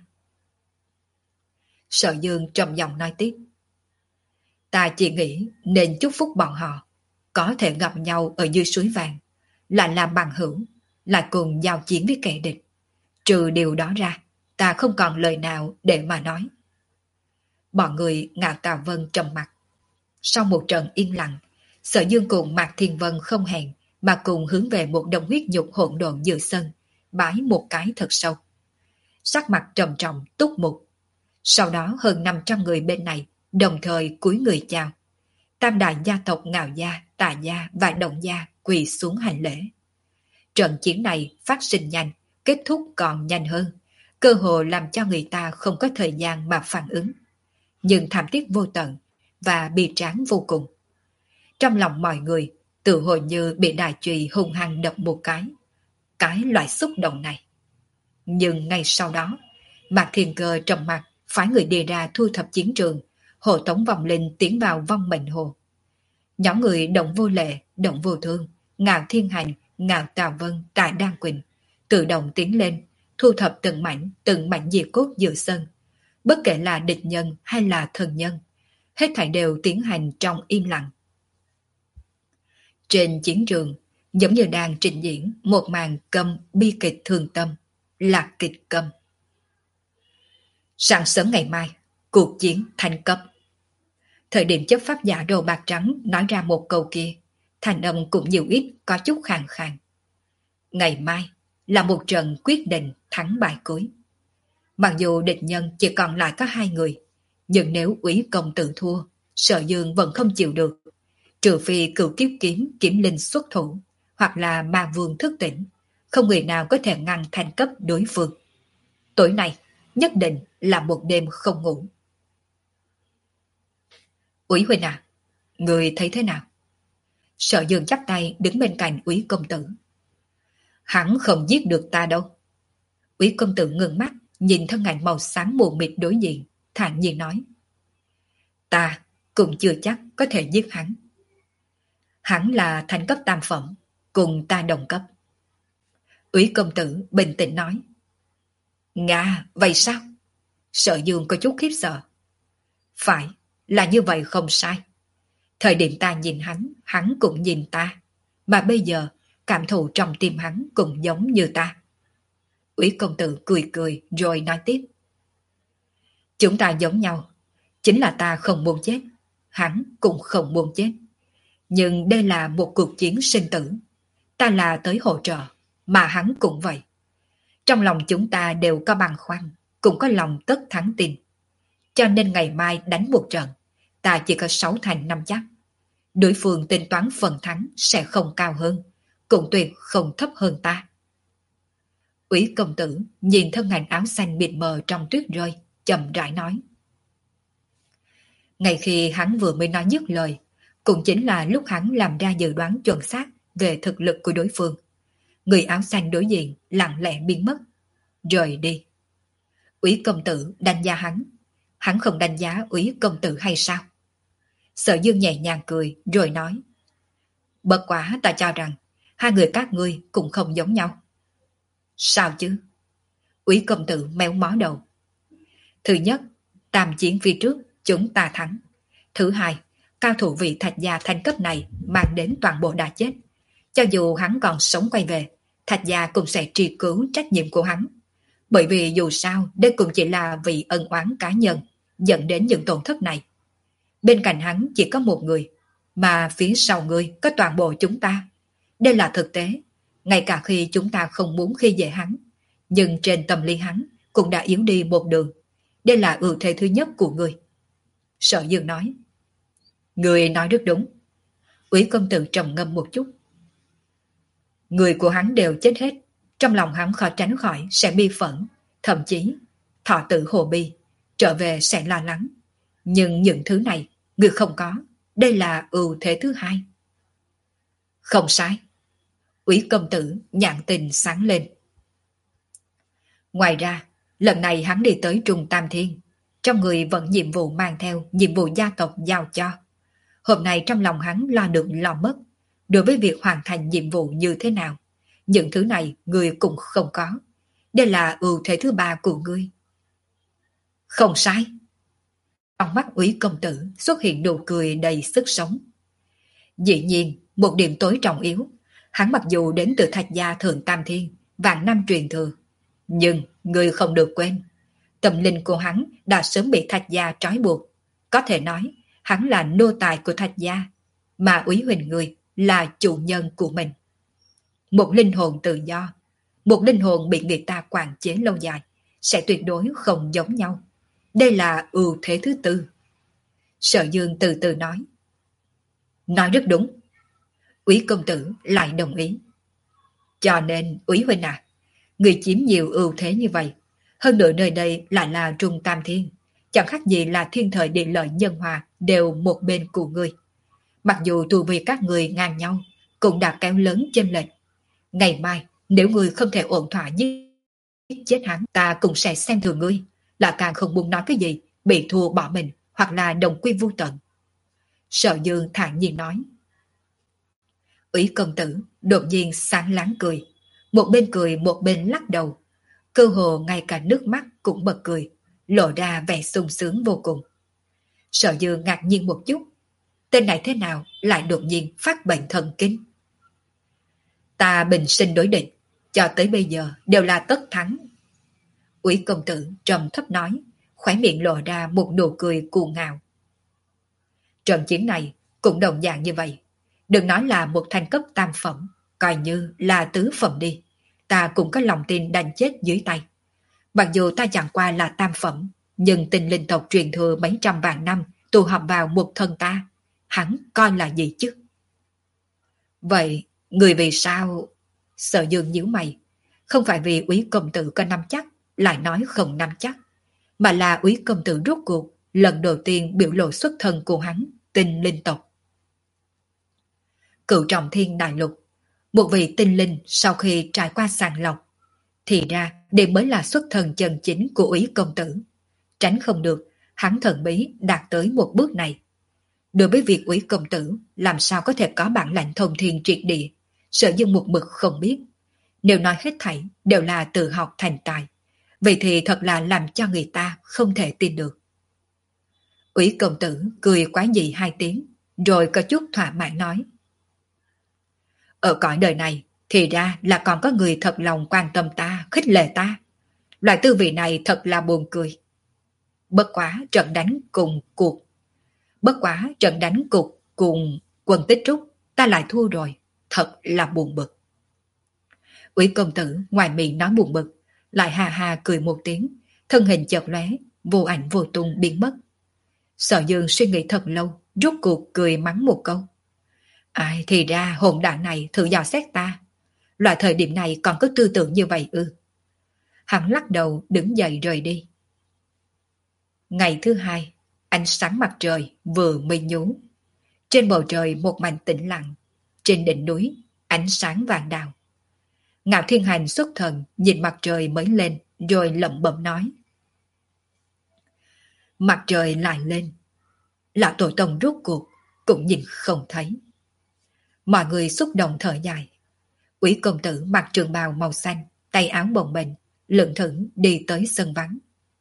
Sở Dương trầm giọng nói tiếp. Ta chỉ nghĩ nên chúc phúc bọn họ có thể gặp nhau ở dưới suối vàng, lại làm bằng hữu, lại cùng giao chiến với kẻ địch. Trừ điều đó ra, ta không còn lời nào để mà nói. Bọn người Ngạo Tà Vân trầm mặt. Sau một trận yên lặng, Sở Dương cùng Mạc Thiên Vân không hẹn mà cùng hướng về một đồng huyết nhục hỗn độn giữa sân, bái một cái thật sâu. sắc mặt trầm trọng túc mục. Sau đó hơn năm trăm người bên này đồng thời cúi người chào. Tam đại gia tộc Ngạo gia, Tà gia và Động gia quỳ xuống hành lễ. Trận chiến này phát sinh nhanh, kết thúc còn nhanh hơn, cơ hội làm cho người ta không có thời gian mà phản ứng. Nhưng thảm thiết vô tận và bi tráng vô cùng. Trong lòng mọi người tự hồ như bị đại chùy hung hăng đập một cái. Cái loại xúc động này. Nhưng ngay sau đó, Mạc Thiên Cơ trầm mặt phái người đi ra thu thập chiến trường, hộ tống vong linh tiến vào vong mệnh hồ. Nhóm người Động Vô Lệ, Động Vô Thương, Ngạo Thiên Hành, Ngạo Tào Vân, Tạ Đan Quỳnh tự động tiến lên, thu thập từng mảnh, từng mảnh diệt cốt giữa sân. Bất kể là địch nhân hay là thần nhân, hết thảy đều tiến hành trong im lặng. Trên chiến trường, giống như đang trình diễn một màn câm bi kịch thương tâm, lạc kịch câm. Sáng sớm ngày mai, cuộc chiến thành cấp. Thời điểm chấp pháp giả đồ bạc trắng nói ra một câu kia, thành âm cũng nhiều ít có chút khàn khàn. Ngày mai là một trận quyết định thắng bại cuối. Mặc dù địch nhân chỉ còn lại có hai người, nhưng nếu Úy công tử thua, Sở Dương vẫn không chịu được. Trừ phi cửu kiếp kiếm kiếm linh xuất thủ, hoặc là ma vương thức tỉnh, không người nào có thể ngăn thành cấp đối phương. Tối nay nhất định là một đêm không ngủ. Úy huynh à, người thấy thế nào? Sở Dương chắp tay đứng bên cạnh Úy công tử. Hắn không giết được ta đâu. Úy công tử ngừng mắt, nhìn thân ảnh màu xám mù mịt đối diện, thản nhiên nói. Ta cũng chưa chắc có thể giết hắn. Hắn là thành cấp tam phẩm, cùng ta đồng cấp. Úy công tử bình tĩnh nói. Nga, vậy sao? Sở Dương có chút khiếp sợ. Phải, là như vậy không sai. Thời điểm ta nhìn hắn, hắn cũng nhìn ta. Mà bây giờ, cảm thụ trong tim hắn cũng giống như ta. Úy công tử cười cười rồi nói tiếp. Chúng ta giống nhau, chính là ta không muốn chết, hắn cũng không muốn chết. Nhưng đây là một cuộc chiến sinh tử. Ta là tới hỗ trợ, mà hắn cũng vậy. Trong lòng chúng ta đều có băn khoăn, cũng có lòng tất thắng tin. Cho nên ngày mai đánh một trận, ta chỉ có sáu thành năm chắc. Đối phương tính toán phần thắng sẽ không cao hơn, cũng tuyệt không thấp hơn ta. Úy công tử nhìn thân ảnh áo xanh mịt mờ trong tuyết rơi, chậm rãi nói. Ngay khi hắn vừa mới nói dứt lời, cũng chính là lúc hắn làm ra dự đoán chuẩn xác về thực lực của đối phương. Người áo xanh đối diện lặng lẽ biến mất, rời đi. Úy công tử đánh giá hắn, hắn không đánh giá Úy công tử hay sao? Sở Dương nhẹ nhàng cười rồi nói. Bất quá ta cho rằng hai người các ngươi cũng không giống nhau. Sao chứ? Úy công tử méo mó đầu. Thứ nhất, tam chiến phía trước chúng ta thắng. Thứ hai, cao thủ vị Thạch gia thanh cấp này mang đến toàn bộ đã chết. Cho dù hắn còn sống quay về, Thạch gia cũng sẽ truy cứu trách nhiệm của hắn. Bởi vì dù sao đây cũng chỉ là vì ân oán cá nhân dẫn đến những tổn thất này. Bên cạnh hắn chỉ có một người, mà phía sau người có toàn bộ chúng ta. Đây là thực tế, ngay cả khi chúng ta không muốn khi dễ hắn, nhưng trên tâm lý hắn cũng đã yếu đi một đường. Đây là ưu thế thứ nhất của người. Sở Dương nói. Người nói rất đúng. Úy công tử trầm ngâm một chút. Người của hắn đều chết hết, trong lòng hắn khó tránh khỏi sẽ bi phẫn, thậm chí thọ tử hồ bi, trở về sẽ lo lắng. Nhưng những thứ này người không có, đây là ưu thế thứ hai. Không sai. Úy công tử nhãn tình sáng lên. Ngoài ra, lần này hắn đi tới Trung Tam Thiên, trong người vẫn nhiệm vụ mang theo nhiệm vụ gia tộc giao cho. Hôm nay trong lòng hắn lo được lo mất, đối với việc hoàn thành nhiệm vụ như thế nào. Những thứ này người cũng không có. Đây là ưu thế thứ ba của ngươi. Không sai. Trong mắt Úy công tử xuất hiện nụ cười đầy sức sống. Dĩ nhiên, một điểm tối trọng yếu, hắn mặc dù đến từ Thạch gia Thượng Tam Thiên, vạn năm truyền thừa, nhưng người không được quên, tâm linh của hắn đã sớm bị Thạch gia trói buộc. Có thể nói, hắn là nô tài của Thạch gia, mà Úy Huỳnh người là chủ nhân của mình. Một linh hồn tự do, một linh hồn bị người ta quản chế lâu dài, sẽ tuyệt đối không giống nhau. Đây là ưu thế thứ tư. Sở Dương từ từ nói. Nói rất đúng. Úy công tử lại đồng ý. Cho nên, Úy huynh à, người chiếm nhiều ưu thế như vậy. Hơn nữa nơi đây lại là Trung Tam Thiên. Chẳng khác gì là thiên thời địa lợi nhân hòa đều một bên của người. Mặc dù tu vi các người ngang nhau, cũng đã kéo lớn chênh lệch. Ngày mai, nếu người không thể ổn thỏa giết chết hắn, ta cũng sẽ xem thường ngươi, là càng không muốn nói cái gì, bị thua bỏ mình, hoặc là đồng quy vu tận. Sở Dương thản nhiên nói. Úy công tử đột nhiên sáng láng cười, một bên cười một bên lắc đầu, cơ hồ ngay cả nước mắt cũng bật cười, lộ ra vẻ sung sướng vô cùng. Sở Dương ngạc nhiên một chút, tên này thế nào lại đột nhiên phát bệnh thần kinh? Ta bình sinh đối địch, cho tới bây giờ đều là tất thắng. Úy công tử trầm thấp nói, khóe miệng lộ ra một nụ cười cuồng ngạo. Trận chiến này cũng đồng dạng như vậy. Đừng nói là một thành cấp tam phẩm, coi như là tứ phẩm đi. Ta cũng có lòng tin đánh chết dưới tay. Mặc dù ta chẳng qua là tam phẩm, nhưng tình linh tộc truyền thừa mấy trăm vạn năm tụ họp vào một thân ta. Hắn coi là gì chứ? Vậy, người vì sao? Sở Dương nhíu mày. Không phải vì Úy công tử có nắm chắc, lại nói không nắm chắc, mà là Úy công tử rốt cuộc lần đầu tiên biểu lộ xuất thân của hắn, tinh linh tộc. Cựu trọng thiên đại lục, một vị tinh linh sau khi trải qua sàng lọc, thì ra đây mới là xuất thân chân chính của Úy công tử. Tránh không được, hắn thần bí đạt tới một bước này. Đối với việc Úy công tử làm sao có thể có bản lãnh thông thiên triệt địa, Sở Dương một mực không biết. Nếu nói hết thảy đều là tự học thành tài, vậy thì thật là làm cho người ta không thể tin được. Úy công tử cười quá dị hai tiếng, rồi có chút thỏa mãn nói. Ở cõi đời này, thì ra là còn có người thật lòng quan tâm ta, khích lệ ta. Loại tư vị này thật là buồn cười. Bất quá trận đánh cùng cuộc. Bất quá trận đánh cục cùng quân Tích Trúc, ta lại thua rồi, thật là buồn bực. Úy công tử ngoài miệng nói buồn bực, lại hà hà cười một tiếng, thân hình chợt lóe, vô ảnh vô tung biến mất. Sở Dương suy nghĩ thật lâu, rốt cuộc cười mắng một câu. Ai thì ra hồn đạn này thử dò xét ta. Loại thời điểm này còn có tư tưởng như vậy ư? Hắn lắc đầu đứng dậy rời đi. Ngày thứ hai, ánh sáng mặt trời vừa mây nhú. Trên bầu trời một mảnh tĩnh lặng, trên đỉnh núi ánh sáng vàng đào. Ngạo Thiên Hành xuất thần nhìn mặt trời mới lên, rồi lẩm bẩm nói. Mặt trời lại lên, lão tổ tông rốt cuộc cũng nhìn không thấy. Mọi người xúc động thở dài. Úy công tử mặc trường bào màu xanh, tay áo bồng bềnh, lững thững đi tới sân vắng.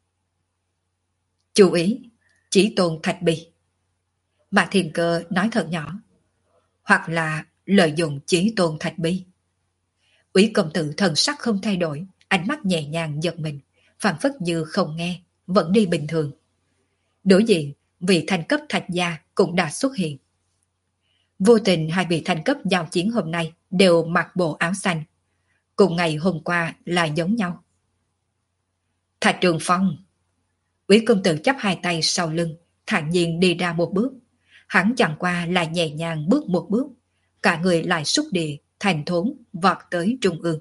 Chú ý, chỉ tôn Thạch Bi. Mạc Thiên Cơ nói thật nhỏ. Hoặc là lợi dụng chỉ tôn Thạch Bi. Úy công tử thần sắc không thay đổi, ánh mắt nhẹ nhàng giật mình, phảng phất như không nghe, vẫn đi bình thường. Đối diện, vị thành cấp Thạch gia cũng đã xuất hiện. Vô tình hai vị thành cấp giao chiến hôm nay đều mặc bộ áo xanh. Cùng ngày hôm qua là giống nhau. Thạch Trường Phong. Úy công tử chắp hai tay sau lưng, thản nhiên đi ra một bước. Hắn chẳng qua là nhẹ nhàng bước một bước, cả người lại xúc địa, thành thốn vọt tới trung ương.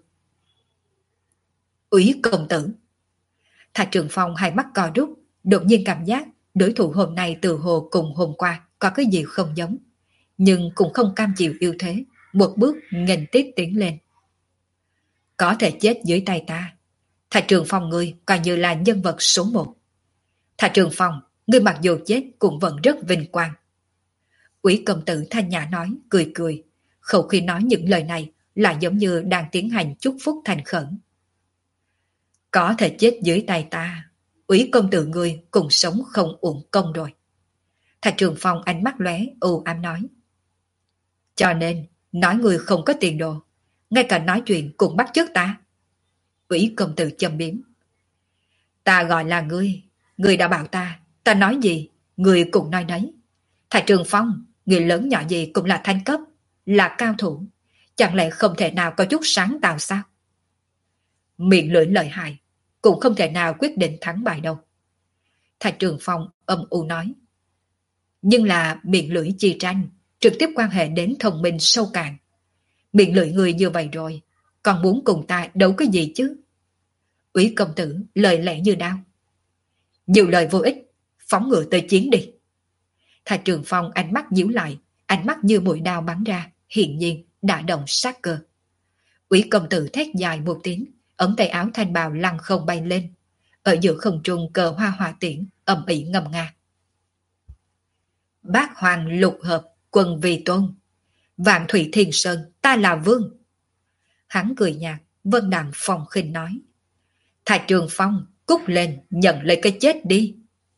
Úy công tử. Thạch Trường Phong hai mắt co rút, đột nhiên cảm giác đối thủ hôm nay từ hồ cùng hôm qua có cái gì không giống, nhưng cũng không cam chịu yêu thế, một bước nghênh tiếp tiến lên. Có thể chết dưới tay ta, Thạch Trường Phong ngươi coi như là nhân vật số một. Thạch Trường Phong, ngươi mặc dù chết cũng vẫn rất vinh quang. Úy công tử thanh nhã nói, cười cười, khẩu khi nói những lời này là giống như đang tiến hành chúc phúc thành khẩn. Có thể chết dưới tay ta, Úy công tử ngươi cùng sống không uổng công rồi. Thạch Trường Phong ánh mắt lóe u ám nói. Cho nên, nói người không có tiền đồ, ngay cả nói chuyện cũng bắt chước ta. Úy công tử châm biếm. Ta gọi là ngươi, ngươi đã bảo ta, ta nói gì, ngươi cũng nói đấy. Thạch Trường Phong, người lớn nhỏ gì cũng là thanh cấp, là cao thủ, chẳng lẽ không thể nào có chút sáng tạo sao? Miệng lưỡi lợi hại, cũng không thể nào quyết định thắng bại đâu. Thạch Trường Phong âm u nói. Nhưng là miệng lưỡi chi tranh, trực tiếp quan hệ đến thông minh sâu cạn. Miệng lưỡi người như vậy rồi, còn muốn cùng ta đấu cái gì chứ? Úy công tử lời lẽ như đao. Nhiều lời vô ích, phóng ngựa tới chiến đi. Thạch Trường Phong ánh mắt nhíu lại, ánh mắt như mũi đao bắn ra, hiển nhiên đã động sát cơ. Úy công tử thét dài một tiếng, ống tay áo thanh bào lăng không bay lên. Ở giữa không trung cờ hoa hỏa tiễn, ầm ĩ ngầm nga. Bát hoàng lục hợp, quân vì tôn. Vạn thủy thiên sơn, ta là vương. Hắn cười nhạt, vân đạm phong khinh nói. Thạch Trường Phong, cút lên, nhận lấy cái chết đi.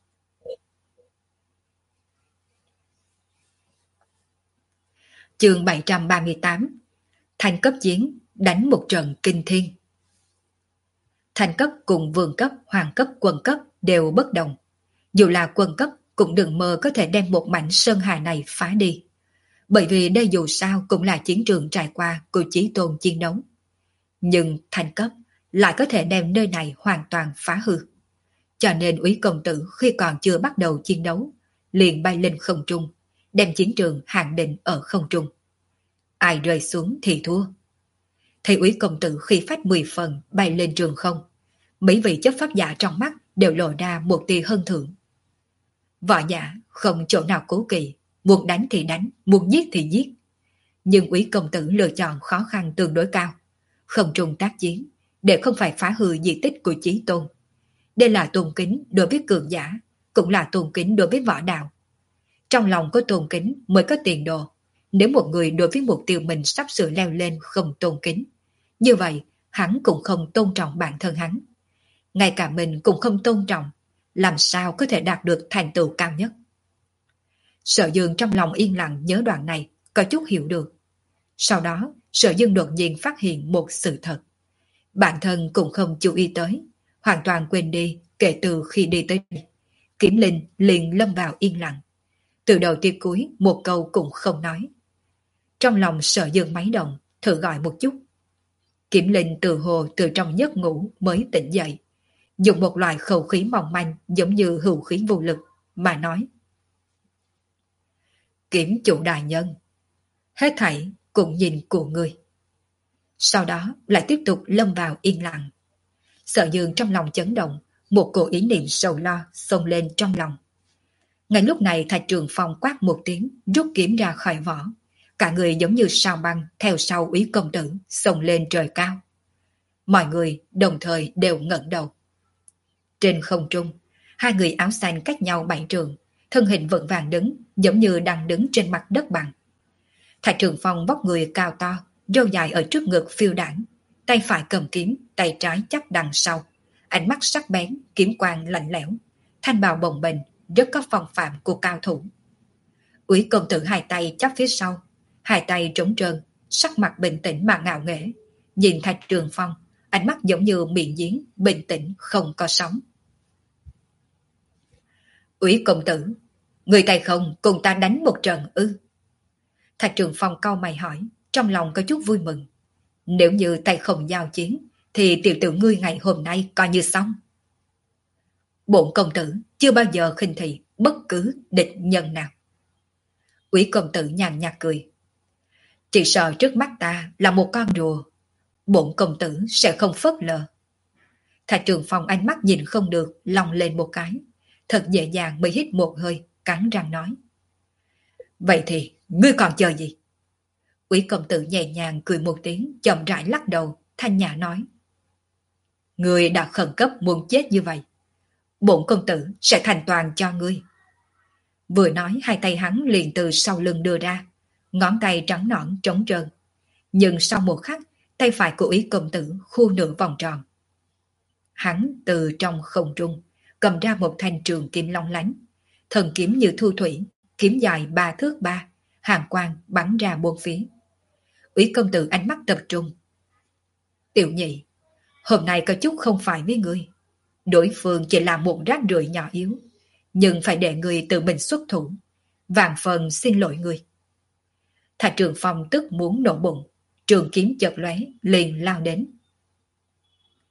Chương bảy trăm ba mươi tám. Thành cấp chiến, đánh một trận kinh thiên. Thành cấp cùng vương cấp, hoàng cấp, quân cấp đều bất đồng. Dù là quân cấp cũng đừng mơ có thể đem một mảnh sơn hà này phá đi. Bởi vì đây dù sao cũng là chiến trường trải qua của Chí Tôn chiến đấu. Nhưng thành cấp lại có thể đem nơi này hoàn toàn phá hư. Cho nên Úy công tử khi còn chưa bắt đầu chiến đấu, liền bay lên không trung, đem chiến trường hạn định ở không trung. Ai rơi xuống thì thua. Thấy Úy công tử khi phách mười phần bay lên trường không, mấy vị chấp pháp giả trong mắt đều lộ ra một tia hân thưởng. Võ giả không chỗ nào cố kỵ, muốn đánh thì đánh, muốn giết thì giết. Nhưng Úy công tử lựa chọn khó khăn tương đối cao, không trung tác chiến, để không phải phá hư di tích của Chí Tôn. Đây là tôn kính đối với cường giả, cũng là tôn kính đối với võ đạo. Trong lòng có tôn kính mới có tiền đồ. Nếu một người đối với mục tiêu mình sắp sửa leo lên không tôn kính, như vậy hắn cũng không tôn trọng bản thân hắn. Ngay cả mình cũng không tôn trọng, làm sao có thể đạt được thành tựu cao nhất. Sở Dương trong lòng yên lặng nhớ đoạn này, có chút hiểu được. Sau đó, Sở Dương đột nhiên phát hiện một sự thật. Bản thân cũng không chú ý tới, hoàn toàn quên đi kể từ khi đi tới đây. Kiếm Linh liền lâm vào yên lặng. Từ đầu tới cuối một câu cũng không nói. Trong lòng Sở Dương máy động, thử gọi một chút. Kiếm Linh từ hồ từ trong giấc ngủ mới tỉnh dậy, dùng một loại khẩu khí mỏng manh giống như hữu khí vô lực mà nói. Kiếm chủ đại nhân, hết thảy cũng nhìn của ngươi. Sau đó lại tiếp tục lâm vào yên lặng. Sở Dương trong lòng chấn động, một cổ ý niệm sầu lo xông lên trong lòng. Ngay lúc này Thạch Trường Phong quát một tiếng, rút kiếm ra khỏi vỏ. Cả người giống như sao băng theo sau Úy công tử xông lên trời cao. Mọi người đồng thời đều ngẩng đầu. Trên không trung, hai người áo xanh cách nhau bảy trường, thân hình vững vàng đứng, giống như đang đứng trên mặt đất bằng. Thạch Trường Phong vóc người cao to, râu dài ở trước ngực phiêu đãng, tay phải cầm kiếm, tay trái chắp đằng sau, ánh mắt sắc bén, kiếm quang lạnh lẽo, thanh bào bồng bềnh, rất có phong phạm của cao thủ. Úy công tử hai tay chắp phía sau, hai tay trống trơn, sắc mặt bình tĩnh mà ngạo nghễ, nhìn Thạch Trường Phong, ánh mắt giống như miệng giếng, bình tĩnh không có sóng. Úy công tử, người tay không cùng ta đánh một trận ư? Thạch Trường Phong cau mày hỏi, trong lòng có chút vui mừng. Nếu như tay không giao chiến, thì tiểu tử ngươi ngày hôm nay coi như xong. Bổn công tử chưa bao giờ khinh thị bất cứ địch nhân nào. Úy công tử nhàn nhạt cười. Chỉ sợ trước mắt ta là một con rùa, bổn công tử sẽ không phớt lờ. Thạch Trường Phong ánh mắt nhìn không được, lòng lên một cái, thật dễ dàng mới hít một hơi, cắn răng nói. Vậy thì ngươi còn chờ gì? Úy công tử nhẹ nhàng cười một tiếng, chậm rãi lắc đầu, thanh nhã nói. Ngươi đã khẩn cấp muốn chết như vậy, bổn công tử sẽ thành toàn cho ngươi. Vừa nói hai tay hắn liền từ sau lưng đưa ra, ngón tay trắng nõn trống trơn. Nhưng sau một khắc, tay phải của Úy công tử khu nửa vòng tròn. Hắn từ trong không trung cầm ra một thanh trường kiếm long lánh, thần kiếm như thu thủy, kiếm dài ba thước ba, hàn quang bắn ra bốn phía. Úy công tử ánh mắt tập trung. Tiểu nhị, hôm nay có chút không phải với ngươi. Đối phương chỉ là một rác rưởi nhỏ yếu, nhưng phải để ngươi tự mình xuất thủ. Vạn phần xin lỗi ngươi. Thạch Trường Phong tức muốn nổ bụng, trường kiếm chợt lóe liền lao đến.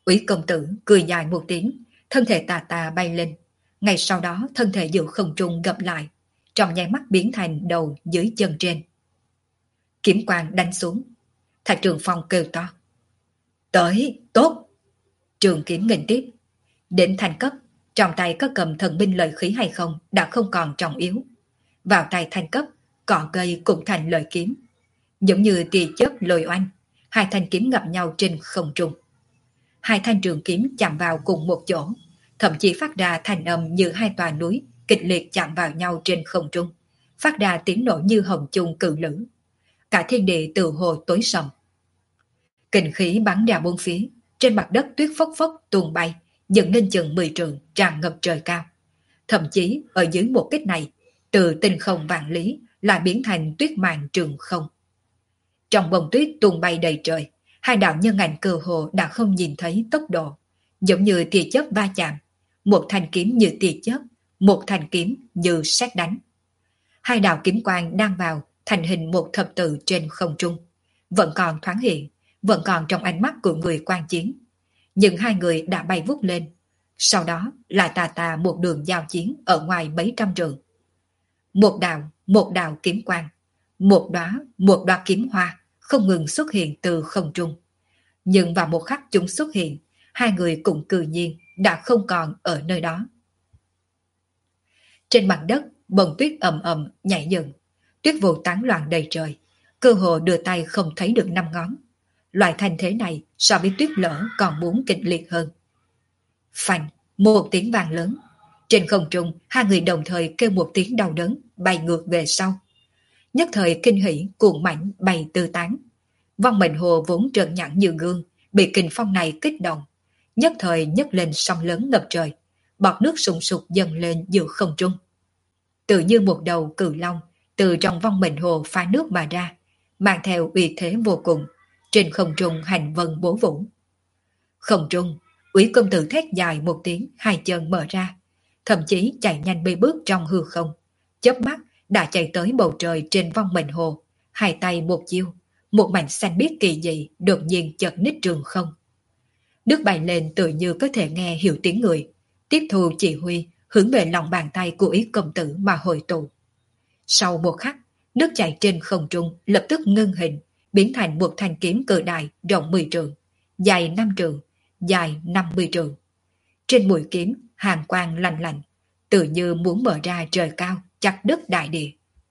Úy công tử cười dài một tiếng, thân thể tà tà bay lên. Ngay sau đó thân thể giữa không trung gập lại, trong nháy mắt biến thành đầu dưới chân trên. Kiếm quang đánh xuống, Thạch Trường Phong kêu to. Tới, tốt! Trường kiếm nghênh tiếp. Đến thành cấp, trong tay có cầm thần binh lợi khí hay không đã không còn trọng yếu. Vào tay thành cấp, cỏ cây cũng thành lợi kiếm. Giống như tia chớp lôi oanh, hai thanh kiếm gặp nhau trên không trung. Hai thanh trường kiếm chạm vào cùng một chỗ, thậm chí phát ra thanh âm như hai tòa núi kịch liệt chạm vào nhau trên không trung, phát ra tiếng nổ như hồng chung cự lửa. Cả thiên địa từ hồ tối sầm. Kình khí bắn ra bốn phía, trên mặt đất tuyết phốc phốc tuôn bay, dựng lên chừng mười trượng tràn ngập trời cao. Thậm chí ở dưới một kích này, từ tinh không vạn lý lại biến thành tuyết màn trường không. Trong bông tuyết tuôn bay đầy trời, hai đạo nhân ảnh cơ hồ đã không nhìn thấy tốc độ, giống như tia chớp va chạm, một thanh kiếm như tia chớp, một thanh kiếm như sét đánh. Hai đạo kiếm quang đang vào thành hình một thập tự trên không trung, vẫn còn thoáng hiện, vẫn còn trong ánh mắt của người quan chiến. Nhưng hai người đã bay vút lên, sau đó lại tà tà một đường giao chiến ở ngoài mấy trăm trượng. Một đạo, một đạo kiếm quang, một đóa, một đóa kiếm hoa không ngừng xuất hiện từ không trung. Nhưng vào một khắc chúng xuất hiện, hai người cũng cự nhiên đã không còn ở nơi đó. Trên mặt đất, bông tuyết ầm ầm nhảy dựng, tuyết vụ tán loạn đầy trời, cơ hồ đưa tay không thấy được năm ngón. Loại thành thế này so với tuyết lở còn muốn kịch liệt hơn. Phanh, một tiếng vang lớn. Trên không trung, hai người đồng thời kêu một tiếng đau đớn, bay ngược về sau. Nhất thời kinh hỉ cuồng mãnh bay tứ tán. Vong Mệnh Hồ vốn trợn nhẵn như gương, bị kình phong này kích động, nhất thời nhấc lên sóng lớn ngập trời, bọt nước sùng sục dâng lên giữa không trung. Tự như một đầu cự long từ trong Vong Mệnh Hồ phá nước mà ra, mang theo uy thế vô cùng, trên không trung hành vân bố vũ. Không trung, Úy công tử thét dài một tiếng, hai chân mở ra, thậm chí chạy nhanh bay bước trong hư không, chớp mắt đã chạy tới bầu trời trên Vong Mệnh Hồ, hai tay một chiêu, một mảnh xanh biếc kỳ dị đột nhiên chợt nít trường không. Nước bay lên tự như có thể nghe hiểu tiếng người, tiếp thu chỉ huy hướng về lòng bàn tay của Úy công tử mà hội tụ. Sau một khắc, nước chảy trên không trung lập tức ngưng hình, biến thành một thanh kiếm cự đại rộng mười trượng, dài năm trượng, dài năm mươi trượng. Trên mũi kiếm hàn quang lạnh lạnh, tự như muốn mở ra trời cao, chặt đứt đại địa.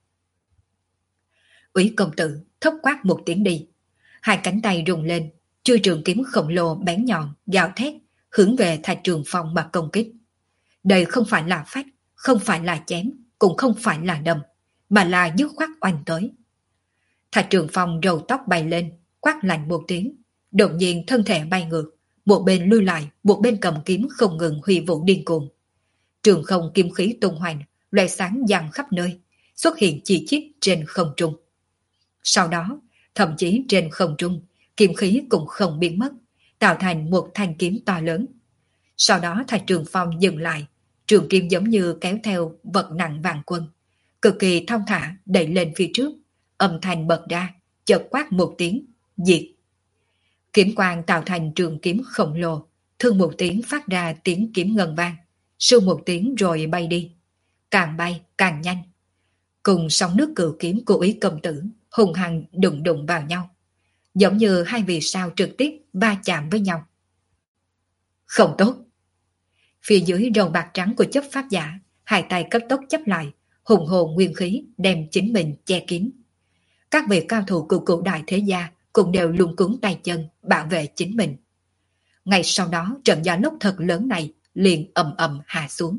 Úy công tử thốc quát một tiếng đi, hai cánh tay rung lên, chui trường kiếm khổng lồ bén nhọn gào thét hướng về Thạch Trường Phong mà công kích. Đây không phải là phách, không phải là chém, cũng không phải là đâm, mà là dứt khoát oanh tới. Thạch Trường Phong râu tóc bay lên, quát lạnh một tiếng, đột nhiên thân thể bay ngược, một bên lui lại, một bên cầm kiếm không ngừng huy vũ điên cuồng. Trường không kim khí tung hoành, loé sáng vàng khắp nơi, xuất hiện chi chít trên không trung. Sau đó, thậm chí trên không trung, kim khí cũng không biến mất, tạo thành một thanh kiếm to lớn. Sau đó Thạch Trường Phong dừng lại, trường kiếm giống như kéo theo vật nặng vạn quân, cực kỳ thong thả đẩy lên phía trước, âm thanh bật ra, chợt quát một tiếng, diệt. Kiếm quang tạo thành trường kiếm khổng lồ, thương một tiếng phát ra tiếng kiếm ngân vang, sưu một tiếng rồi bay đi, càng bay càng nhanh. Cùng sóng nước cửu kiếm của Úy công tử hùng hăng đụng đụng vào nhau, giống như hai vì sao trực tiếp va chạm với nhau. Không tốt! Phía dưới râu bạc trắng của chấp pháp giả, hai tay cấp tốc chấp lại, hùng hồn nguyên khí đem chính mình che kín. Các vị cao thủ của cửu đại thế gia cũng đều luống cuống tay chân bảo vệ chính mình. Ngay sau đó trận gió lốc thật lớn này liền ầm ầm hạ xuống.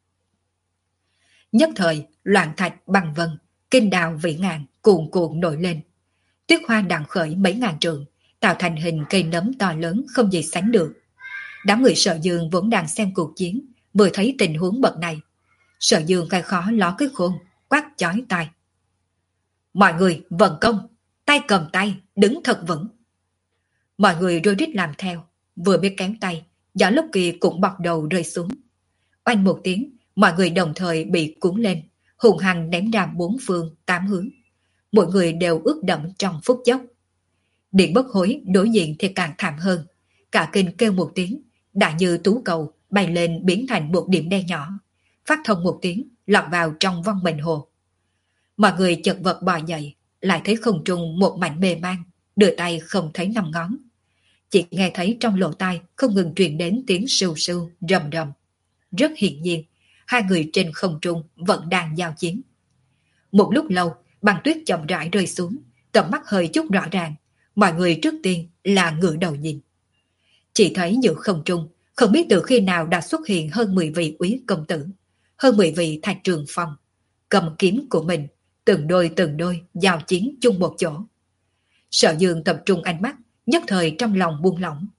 Nhất thời loạn thạch băng vân, kinh đào vĩ ngàn cuồn cuộn nổi lên. Tuyết hoa đằng khởi mấy ngàn trượng, tạo thành hình cây nấm to lớn không gì sánh được. Đám người Sở Dương vốn đang xem cuộc chiến, vừa thấy tình huống bậc này, Sở Dương khai khó ló cái khôn, quát chói tai. Mọi người vận công, tay cầm tay, đứng thật vững. Mọi người rối rít làm theo, vừa biết kéo tay, gió lốc kia cũng bọc đầu rơi xuống. Oanh một tiếng, mọi người đồng thời bị cuốn lên, hùng hăng ném ra bốn phương, tám hướng. Mỗi người đều ướt đẫm trong phút chốc. Điện Bất Hối đối diện thì càng thảm hơn, cả kinh kêu một tiếng, đã như tú cầu bay lên biến thành một điểm đen nhỏ, phát thông một tiếng lọt vào trong vong mệnh hồ. Mọi người chật vật bò dậy, lại thấy không trung một mảnh mê man, đưa tay không thấy năm ngón. Chỉ nghe thấy trong lỗ tai không ngừng truyền đến tiếng sưu sưu, rầm rầm. Rất hiển nhiên, hai người trên không trung vẫn đang giao chiến. Một lúc lâu, băng tuyết chậm rãi rơi xuống, tầm mắt hơi chút rõ ràng. Mọi người trước tiên là ngửa đầu nhìn. Chỉ thấy giữa không trung, không biết từ khi nào đã xuất hiện hơn mười vị úy công tử, hơn mười vị Thạch Trường Phong, cầm kiếm của mình, từng đôi từng đôi giao chiến chung một chỗ. Sở Dương tập trung ánh mắt, nhất thời trong lòng buông lỏng.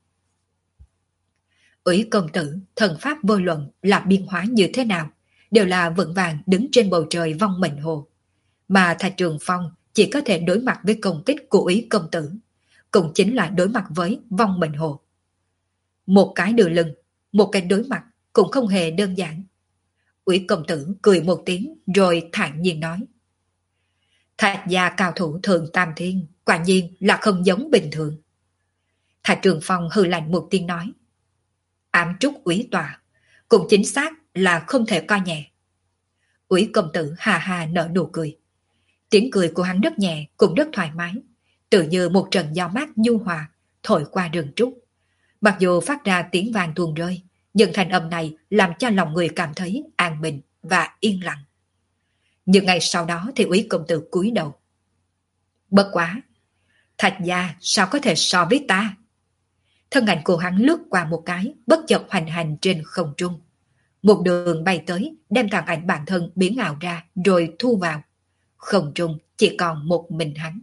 Úy công tử, thần pháp vô luận là biên hóa như thế nào, đều là vững vàng đứng trên bầu trời vong mệnh hồ. Mà Thạch Trường Phong chỉ có thể đối mặt với công kích của úy công tử, cũng chính là đối mặt với vong mệnh hồ. Một cái đưa lưng, một cái đối mặt cũng không hề đơn giản. Úy công tử cười một tiếng rồi thản nhiên nói. Thạch gia cao thủ thường tam thiên, quả nhiên là không giống bình thường. Thạch Trường Phong hừ lạnh một tiếng nói. Ám trúc úy tòa, cũng chính xác là không thể coi nhẹ. Úy công tử hà hà nở nụ cười. Tiếng cười của hắn rất nhẹ, cũng rất thoải mái, tự như một trận gió mát nhu hòa thổi qua rừng trúc. Mặc dù phát ra tiếng vang tuôn rơi, nhưng thanh âm này làm cho lòng người cảm thấy an bình và yên lặng. Nhưng ngày sau đó thì úy công tử cúi đầu. Bất quá, Thạch gia sao có thể so với ta? Thân ảnh của hắn lướt qua một cái, bất chợt hoành hành trên không trung. Một đường bay tới, đem tàn ảnh bản thân biến ảo ra rồi thu vào. Không trung chỉ còn một mình hắn.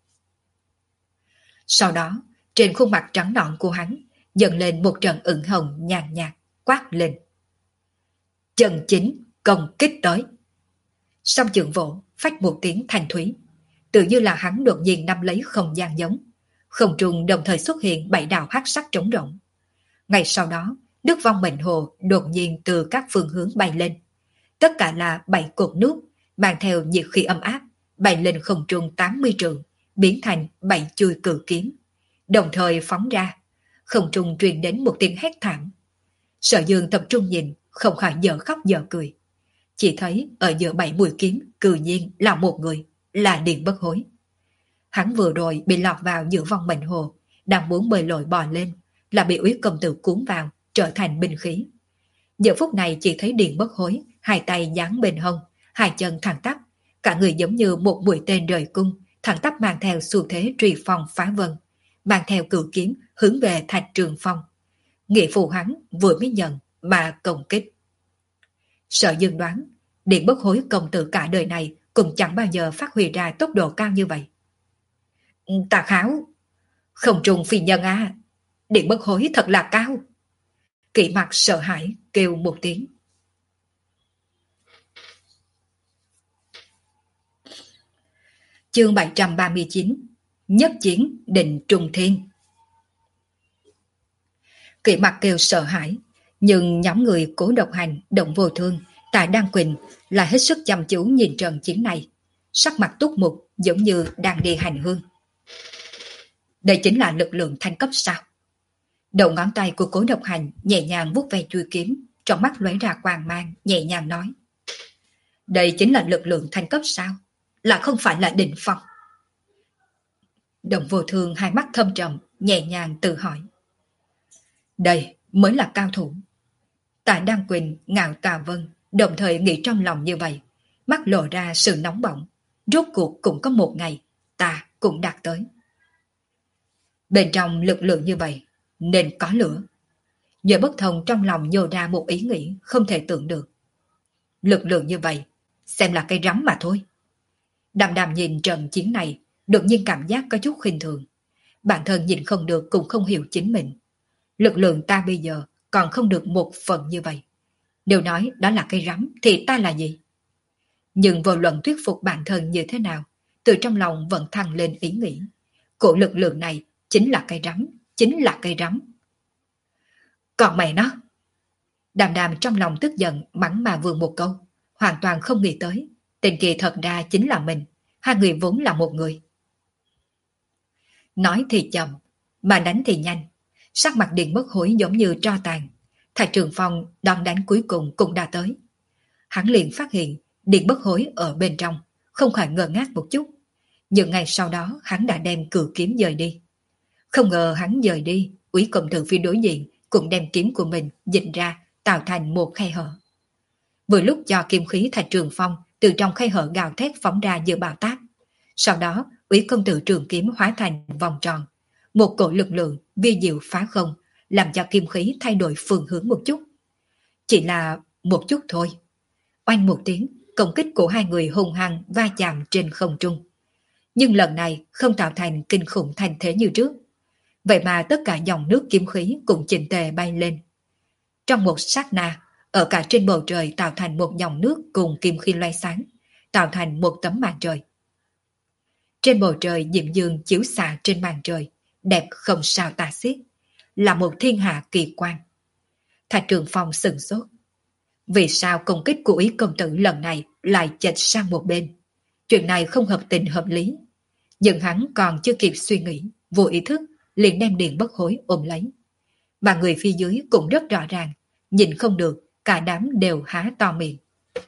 Sau đó, trên khuôn mặt trắng nõn của hắn dần lên một trận ửng hồng nhàn nhạt, quát lên. Chân chính công kích tới. Song trường vỗ, phách một tiếng thanh thúy, tự như là hắn đột nhiên nắm lấy không gian giống. Không trung đồng thời xuất hiện bảy đạo hắc sắc trống rỗng. Ngay sau đó, nước vong mệnh hồ đột nhiên từ các phương hướng bay lên. Tất cả là bảy cột nước, mang theo nhiệt khí ấm áp, bay lên không trung tám mươi trượng, biến thành bảy chuôi cự kiếm. Đồng thời phóng ra, không trung truyền đến một tiếng hét thảm. Sở Dương tập trung nhìn, không khỏi dở khóc dở cười. Chỉ thấy ở giữa bảy mũi kiếm, cự nhiên là một người, là Điền Bất Hối. Hắn vừa rồi bị lọt vào giữa vong mệnh hồ, đang muốn bơi lội bò lên, là bị úy công tử cuốn vào, trở thành binh khí. Giờ phút này chỉ thấy Điền Bất Hối, hai tay giáng bên hông, hai chân thẳng tắp, cả người giống như một mũi tên rời cung, thẳng tắp mang theo xu thế truy phong phá vân, mang theo cự kiếm hướng về Thạch Trường Phong. Nghĩa phụ hắn vừa mới nhận mà công kích. Sở Dương đoán, Điền Bất Hối công tử cả đời này cũng chẳng bao giờ phát huy ra tốc độ cao như vậy. Tà Kháo, không trùng phi nhân à, Điền Bất Hối thật là cao. Kỵ mặt sợ hãi kêu một tiếng. Chương bảy trăm ba mươi chín, nhất chiến định trùng thiên. Kỵ mặt kêu sợ hãi, nhưng nhóm người Cố Độc Hành, Động Vô Thương, Tạ Đan Quỳnh lại hết sức chăm chú nhìn trận chiến này, sắc mặt túc mục giống như đang đi hành hương. Đây chính là lực lượng thanh cấp sao? Đầu ngón tay của Cố Độc Hành nhẹ nhàng vuốt ve chuôi kiếm, trong mắt lóe ra quang mang, nhẹ nhàng nói. Đây chính là lực lượng thanh cấp sao? Là không phải là đỉnh phong. Đồng Vô Thương hai mắt thâm trầm, nhẹ nhàng tự hỏi. Đây mới là cao thủ. Tạ Đan Quỳnh, Ngạo Tà Vân đồng thời nghĩ trong lòng như vậy, mắt lộ ra sự nóng bỏng. Rốt cuộc cũng có một ngày, ta cũng đạt tới. Bên trong lực lượng như vậy, nên có lửa. Nhờ bất thông trong lòng nhô ra một ý nghĩ không thể tưởng được. Lực lượng như vậy, xem là cây rắm mà thôi. Đàm đàm nhìn trận chiến này, đột nhiên cảm giác có chút khinh thường. Bản thân nhìn không được cũng không hiểu chính mình. Lực lượng ta bây giờ còn không được một phần như vậy. Đều nói đó là cây rắm thì ta là gì? Nhưng vô luận thuyết phục bản thân như thế nào, từ trong lòng vẫn thăng lên ý nghĩ. Cổ lực lượng này chính là cây rắm, chính là cây rắm. Còn mẹ nó! Đàm đàm trong lòng tức giận mắng mà vương một câu, hoàn toàn không nghĩ tới. Tên kia thật ra chính là mình, hai người vốn là một người. Nói thì chậm, mà đánh thì nhanh. Sắc mặt Điền Bất Hối giống như tro tàn. Thạch Trường Phong đòn đánh cuối cùng cũng đã tới. Hắn liền phát hiện Điền Bất Hối ở bên trong, không khỏi ngơ ngác một chút. Nhưng ngày sau đó hắn đã đem cự kiếm dời đi. Không ngờ hắn dời đi, Úy công tử phía đối diện cũng đem kiếm của mình dịch ra, tạo thành một khe hở. Vừa lúc cho kim khí Thạch Trường Phong từ trong khe hở gào thét phóng ra giữa bão táp. Sau đó, Úy công tử trường kiếm hóa thành vòng tròn, một cổ lực lượng vi diệu phá không, làm cho kim khí thay đổi phương hướng một chút. Chỉ là một chút thôi. Oanh một tiếng, công kích của hai người hung hăng va chạm trên không trung. Nhưng lần này không tạo thành kinh khủng thành thế như trước. Vậy mà tất cả dòng nước kiếm khí cũng chỉnh tề bay lên. Trong một sát na, ở cả trên bầu trời tạo thành một dòng nước cùng kim khí loay sáng, tạo thành một tấm màn trời. Trên bầu trời diệm dương chiếu xạ trên màn trời, đẹp không sao tả xiết, là một thiên hạ kỳ quan. Thạch Trường Phong sửng sốt. Vì sao công kích của Úy công tử lần này lại chệch sang một bên? Chuyện này không hợp tình hợp lý. Nhưng hắn còn chưa kịp suy nghĩ, vô ý thức liền đem Điền Bất Hối ôm lấy. Mà người phía dưới cũng rất rõ ràng, nhìn không được, cả đám đều há to miệng.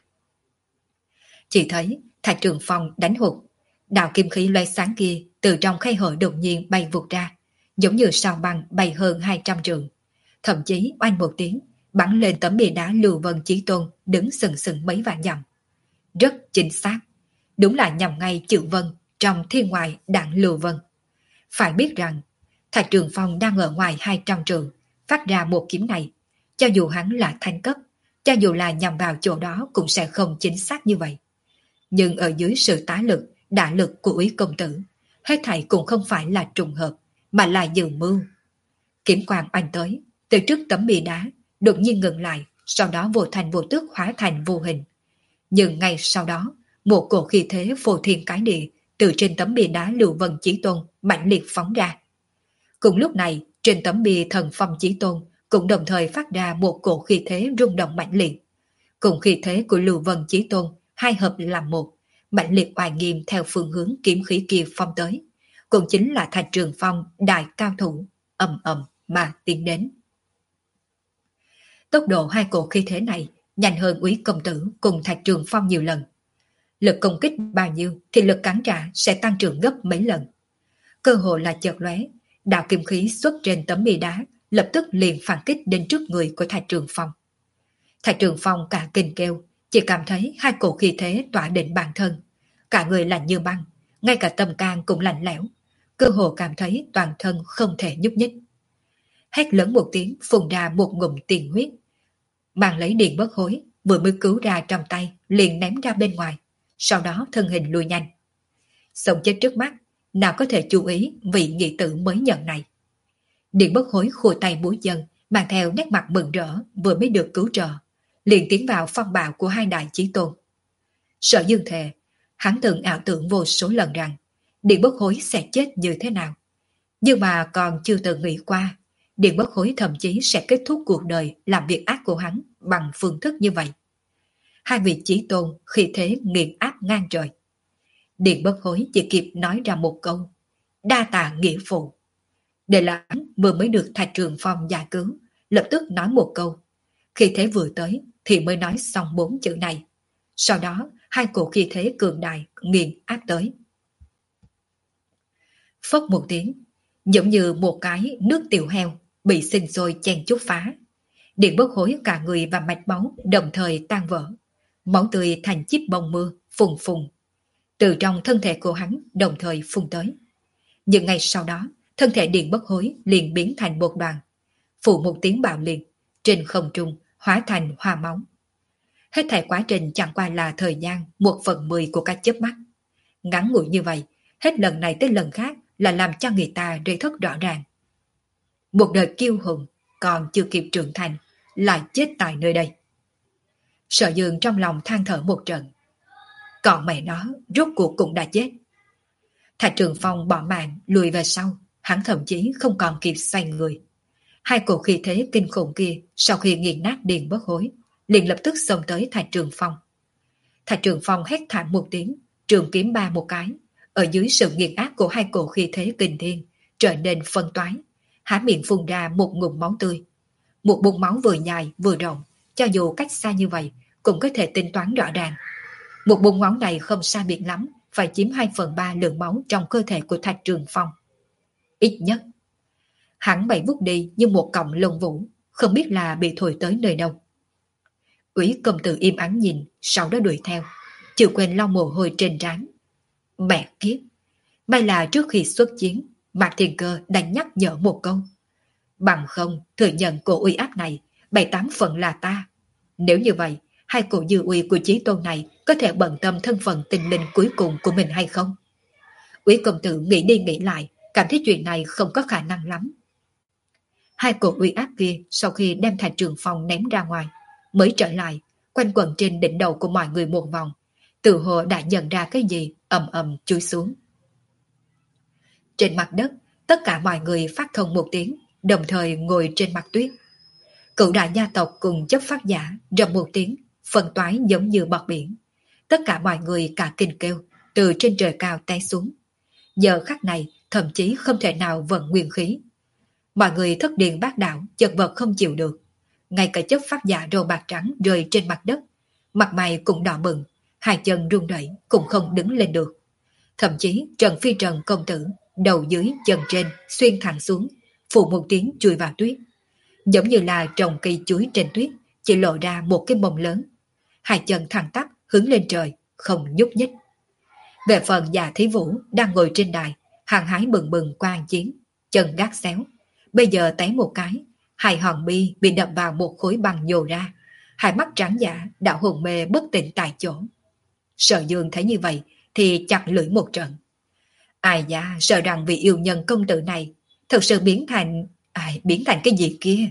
Chỉ thấy Thạch Trường Phong đánh hụt, đạo kim khí loay sáng kia từ trong khe hở đột nhiên bay vụt ra, giống như sao băng bay hơn hai trăm trượng. Thậm chí oanh một tiếng, bắn lên tấm bia đá Lưu Vân Chí Tôn đứng sừng sừng mấy vạn dặm. Rất chính xác, đúng là nhằm ngay chữ Vân trong thiên ngoại đạn Lưu Vân. Phải biết rằng, Thạch Trường Phong đang ở ngoài hai trăm trượng, phát ra một kiếm này. Cho dù hắn là thanh cấp, cho dù là nhằm vào chỗ đó cũng sẽ không chính xác như vậy. Nhưng ở dưới sự tá lực, đả lực của Úy công tử, hết thảy cũng không phải là trùng hợp, mà là dự mưu. Kiếm quang oanh tới, từ trước tấm bia đá, đột nhiên ngừng lại, sau đó vô thành vô tức hóa thành vô hình. Nhưng ngay sau đó, một cổ khí thế phô thiên cái địa từ trên tấm bia đá Lưu Vân Chí Tôn mạnh liệt phóng ra. Cùng lúc này, trên tấm bia Thần Phong Chí Tôn cũng đồng thời phát ra một cổ khí thế rung động mạnh liệt. Cùng khí thế của Lưu Vân Chí Tôn hai hợp làm một, mạnh liệt oai nghiêm theo phương hướng kiếm khí kia phong tới, cũng chính là Thạch Trường Phong đại cao thủ, ầm ầm mà tiến đến. Tốc độ hai cổ khí thế này nhanh hơn Úy công tử cùng Thạch Trường Phong nhiều lần. Lực công kích bao nhiêu thì lực cản trả sẽ tăng trưởng gấp mấy lần. Cơ hội là chợt lóe, đạo kim khí xuất trên tấm bia đá lập tức liền phản kích đến trước người của Thạch Trường Phong. Thạch Trường Phong cả kinh kêu, chỉ cảm thấy hai cổ khí thế tỏa định bản thân, cả người lạnh như băng, ngay cả tâm can cũng lạnh lẽo, cơ hồ cảm thấy toàn thân không thể nhúc nhích. Hét lớn một tiếng, phun ra một ngụm tiền huyết, mang lấy Điền Bất Hối vừa mới cứu ra trong tay liền ném ra bên ngoài, sau đó thân hình lùi nhanh. Sống chết trước mắt, nào có thể chú ý vị nghị tử mới nhận này. Điền Bất Hối khua tay búi dân, mang theo nét mặt mừng rỡ vừa mới được cứu trợ, liền tiến vào phong bạo của hai đại chí tôn. Sở Dương thề, hắn từng ảo tưởng vô số lần rằng Điền Bất Hối sẽ chết như thế nào, nhưng mà còn chưa từng nghĩ qua Điền Bất Hối thậm chí sẽ kết thúc cuộc đời làm việc ác của hắn bằng phương thức như vậy. Hai vị chí tôn khi thế nghiền áp ngang trời. Điền Bất Hối chỉ kịp nói ra một câu: đa tạ nghĩa phụ. Để là hắn vừa mới được Thạch Trường Phong giải cứu, lập tức nói một câu. Khi thế vừa tới thì mới nói xong bốn chữ này. Sau đó hai cổ khí thế cường đại nghiền áp tới. Phốc một tiếng, giống như một cái nước tiểu heo bị sinh sôi chen chúc phá. Điền Bất Hối cả người và mạch máu đồng thời tan vỡ, máu tươi thành chiếc bông mưa phùng phùng từ trong thân thể của hắn đồng thời phun tới. Nhưng ngay sau đó, thân thể Điền Bất Hối liền biến thành một đoàn, phụ một tiếng bạo liệt, trên không trung hóa thành hoa máu. Hết thảy quá trình chẳng qua là thời gian một phần mười của cái chớp mắt. Ngắn ngủi như vậy, hết lần này tới lần khác là làm cho người ta rơi thất rõ ràng. Một đời kiêu hùng còn chưa kịp trưởng thành, lại chết tại nơi đây. Sở Dương trong lòng than thở một trận. Còn mẹ nó, rốt cuộc cũng đã chết. Thạch Trường Phong bỏ mạng lùi về sau, hắn thậm chí không còn kịp xoay người. Hai cổ khí thế kinh khủng kia sau khi nghiền nát Điền Bất Hối, liền lập tức xông tới Thạch Trường Phong. Thạch Trường Phong hét thảm một tiếng, trường kiếm ba một cái, ở dưới sự nghiền áp của hai cổ khí thế kinh thiên, trở nên phân toái. há miệng phun ra một ngụm máu tươi. Một bụng máu vừa dài vừa rộng, cho dù cách xa như vậy cũng có thể tính toán rõ ràng. Một bụng máu này không sai biệt lắm, phải chiếm hai phần ba lượng máu trong cơ thể của Thạch Trường Phong. Ít nhất, hắn bay vút đi như một cọng lông vũ, không biết là bị thổi tới nơi đâu. Úy công tử im ắng nhìn, sau đó đuổi theo, chưa quên lau mồ hôi trên trán. Mẹ kiếp, may là trước khi xuất chiến, Mạc Thiên Cơ đã nhắc nhở một câu. Bằng không, thừa nhận cổ uy áp này, bảy tám phần là ta. Nếu như vậy, hai cổ dư uy của chí tôn này có thể bận tâm thân phận tình linh cuối cùng của mình hay không? Úy công tử nghĩ đi nghĩ lại, cảm thấy chuyện này không có khả năng lắm. Hai cổ uy áp kia sau khi đem Thạch Trường Phong ném ra ngoài, mới trở lại, quanh quẩn trên đỉnh đầu của mọi người một vòng. Tự hồ đã nhận ra cái gì, ầm ầm chui xuống. Trên mặt đất, tất cả mọi người phát thông một tiếng, đồng thời ngồi trên mặt tuyết. Cựu đại gia tộc cùng chấp pháp giả rầm một tiếng, phân toái giống như bọt biển. Tất cả mọi người cả kinh kêu, từ trên trời cao té xuống. Giờ khắc này, thậm chí không thể nào vận nguyên khí. Mọi người thất điên bát đảo, chật vật không chịu được. Ngay cả chấp pháp giả râu bạc trắng rơi trên mặt đất, mặt mày cũng đỏ bừng, hai chân run rẩy cũng không đứng lên được. Thậm chí Trần Phi Trần công tử, đầu dưới chân trên xuyên thẳng xuống, phụ một tiếng chui vào tuyết. Giống như là trồng cây chuối trên tuyết, chỉ lộ ra một cái mông lớn. Hai chân thẳng tắp hướng lên trời, không nhúc nhích. Về phần Dạ Thí Vũ đang ngồi trên đài, hăng hái bừng bừng quan chiến, chân gác xéo. Bây giờ té một cái, hai hòn bi bị đập vào một khối băng nhô ra, hai mắt trắng giả đã hồn mê bất tỉnh tại chỗ. Sở Dương thấy như vậy thì chặt lưỡi một trận. Ai da, sợ rằng vị yêu nhân công tử này thật sự biến thành... ai biến thành cái gì kia?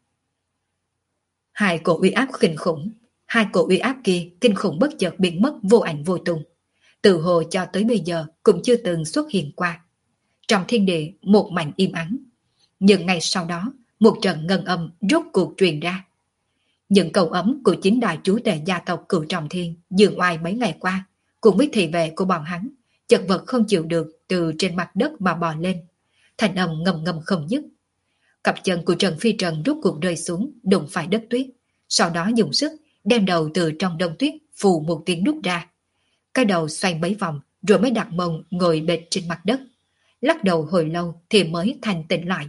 Hai cổ uy áp kinh khủng, hai cổ uy áp kia kinh khủng bất chợt biến mất vô ảnh vô tung. Từ hồ cho tới bây giờ cũng chưa từng xuất hiện qua. Trong thiên địa một mảnh im ắng. Nhưng ngay sau đó, một trận ngân âm rốt cuộc truyền ra. Những câu ấm của chính đại chúa tể gia tộc Cửu Trọng Thiên dường oai mấy ngày qua, cùng với thị vệ của bọn hắn, chật vật không chịu được từ trên mặt đất mà bò lên. Thành âm ngầm ngầm không dứt. Cặp chân của Trần Phi Trần rốt cuộc rơi xuống, đụng phải đất tuyết. Sau đó dùng sức, đem đầu từ trong đông tuyết, phù một tiếng rút ra. Cái đầu xoay mấy vòng, rồi mới đặt mông ngồi bệt trên mặt đất. Lắc đầu hồi lâu thì mới thành tỉnh lại.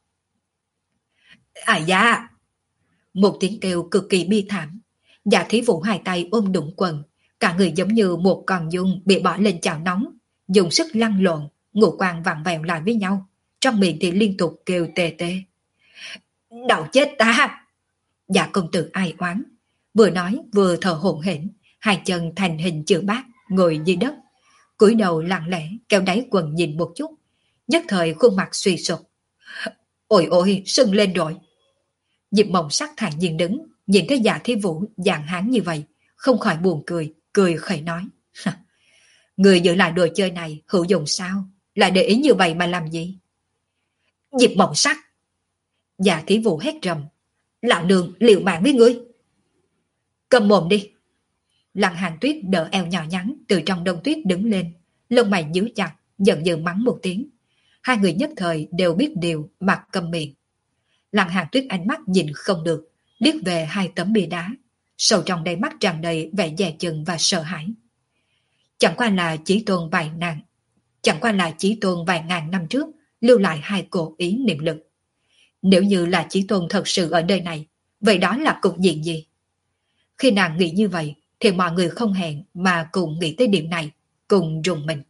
À da! Một tiếng kêu cực kỳ bi thảm. Dạ Thí Vũ hai tay ôm đụng quần, cả người giống như một con dung bị bỏ lên chảo nóng, dùng sức lăn lộn, ngũ quan vặn vẹo lại với nhau, trong miệng thì liên tục kêu tê tê. Đau chết ta! Dạ công tử ai oán, vừa nói vừa thở hổn hển, hai chân thành hình chữ bát ngồi dưới đất, cúi đầu lặng lẽ kéo đáy quần nhìn một chút, nhất thời khuôn mặt suy sụp. Ôi ôi, sưng lên rồi! Diệp Mộng Sắc thản nhiên đứng, nhìn thấy Dạ Thí Vũ dạng hán như vậy, không khỏi buồn cười, cười khẩy nói. Người giữ lại đồ chơi này hữu dụng sao? Lại để ý như vậy mà làm gì? Diệp Mộng Sắc! Dạ Thí Vũ hét rầm. Lão nương liều mạng với ngươi! Cầm mồm đi! Lăng Hàn Tuyết đỡ eo nhỏ nhắn từ trong đông tuyết đứng lên, lông mày nhíu chặt, giận dữ mắng một tiếng. Hai người nhất thời đều biết điều, mặt câm miệng. Lăng Hàn Tuyết ánh mắt nhìn không được, liếc về hai tấm bia đá, sâu trong đáy mắt tràn đầy vẻ dè chừng và sợ hãi. Chẳng qua là Chí Tôn vài ngàn, chẳng qua là Chí Tôn vài ngàn năm trước lưu lại hai cổ ý niệm lực. Nếu như là Chí Tôn thật sự ở nơi này, vậy đó là cục diện gì? Khi nàng nghĩ như vậy, thì mọi người không hẹn mà cùng nghĩ tới điểm này, cùng rùng mình.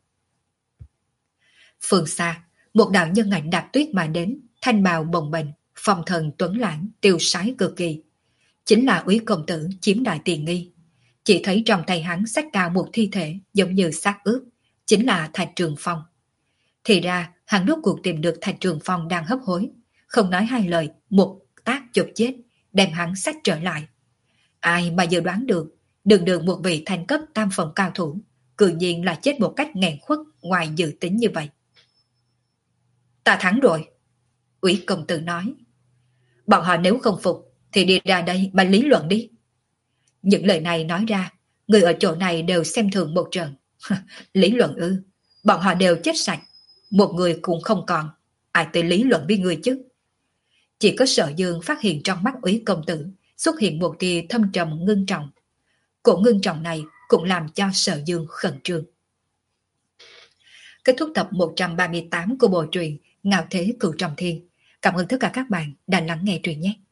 Phương xa, một đạo nhân ảnh đạp tuyết mà đến, thanh bào bồng bềnh, phong thần tuấn lãng, tiêu sái cực kỳ. Chính là Úy công tử chiếm đại tiền nghi. Chỉ thấy trong tay hắn xách cao một thi thể giống như xác ướp, chính là Thạch Trường Phong. Thì ra, hắn rốt cuộc tìm được Thạch Trường Phong đang hấp hối, không nói hai lời, một tác chụp chết, đem hắn xách trở lại. Ai mà dự đoán được, đường đường một vị thành cấp tam phẩm cao thủ, cự nhiên là chết một cách nghẹn khuất ngoài dự tính như vậy. Ta thắng rồi, Úy công tử nói. Bọn họ nếu không phục, thì đi ra đây mà lý luận đi. Những lời này nói ra, người ở chỗ này đều xem thường một trận. Lý luận ư, bọn họ đều chết sạch, một người cũng không còn. ai tới lý luận với người chứ? Chỉ có Sở Dương phát hiện trong mắt Úy công tử xuất hiện một tia thâm trầm ngưng trọng. Cổ ngưng trọng này cũng làm cho Sở Dương khẩn trương. Kết thúc tập một trăm ba mươi tám của bộ truyện Ngạo Thế Cửu Trọng Thiên. Cảm ơn tất cả các bạn đã lắng nghe truyện nhé.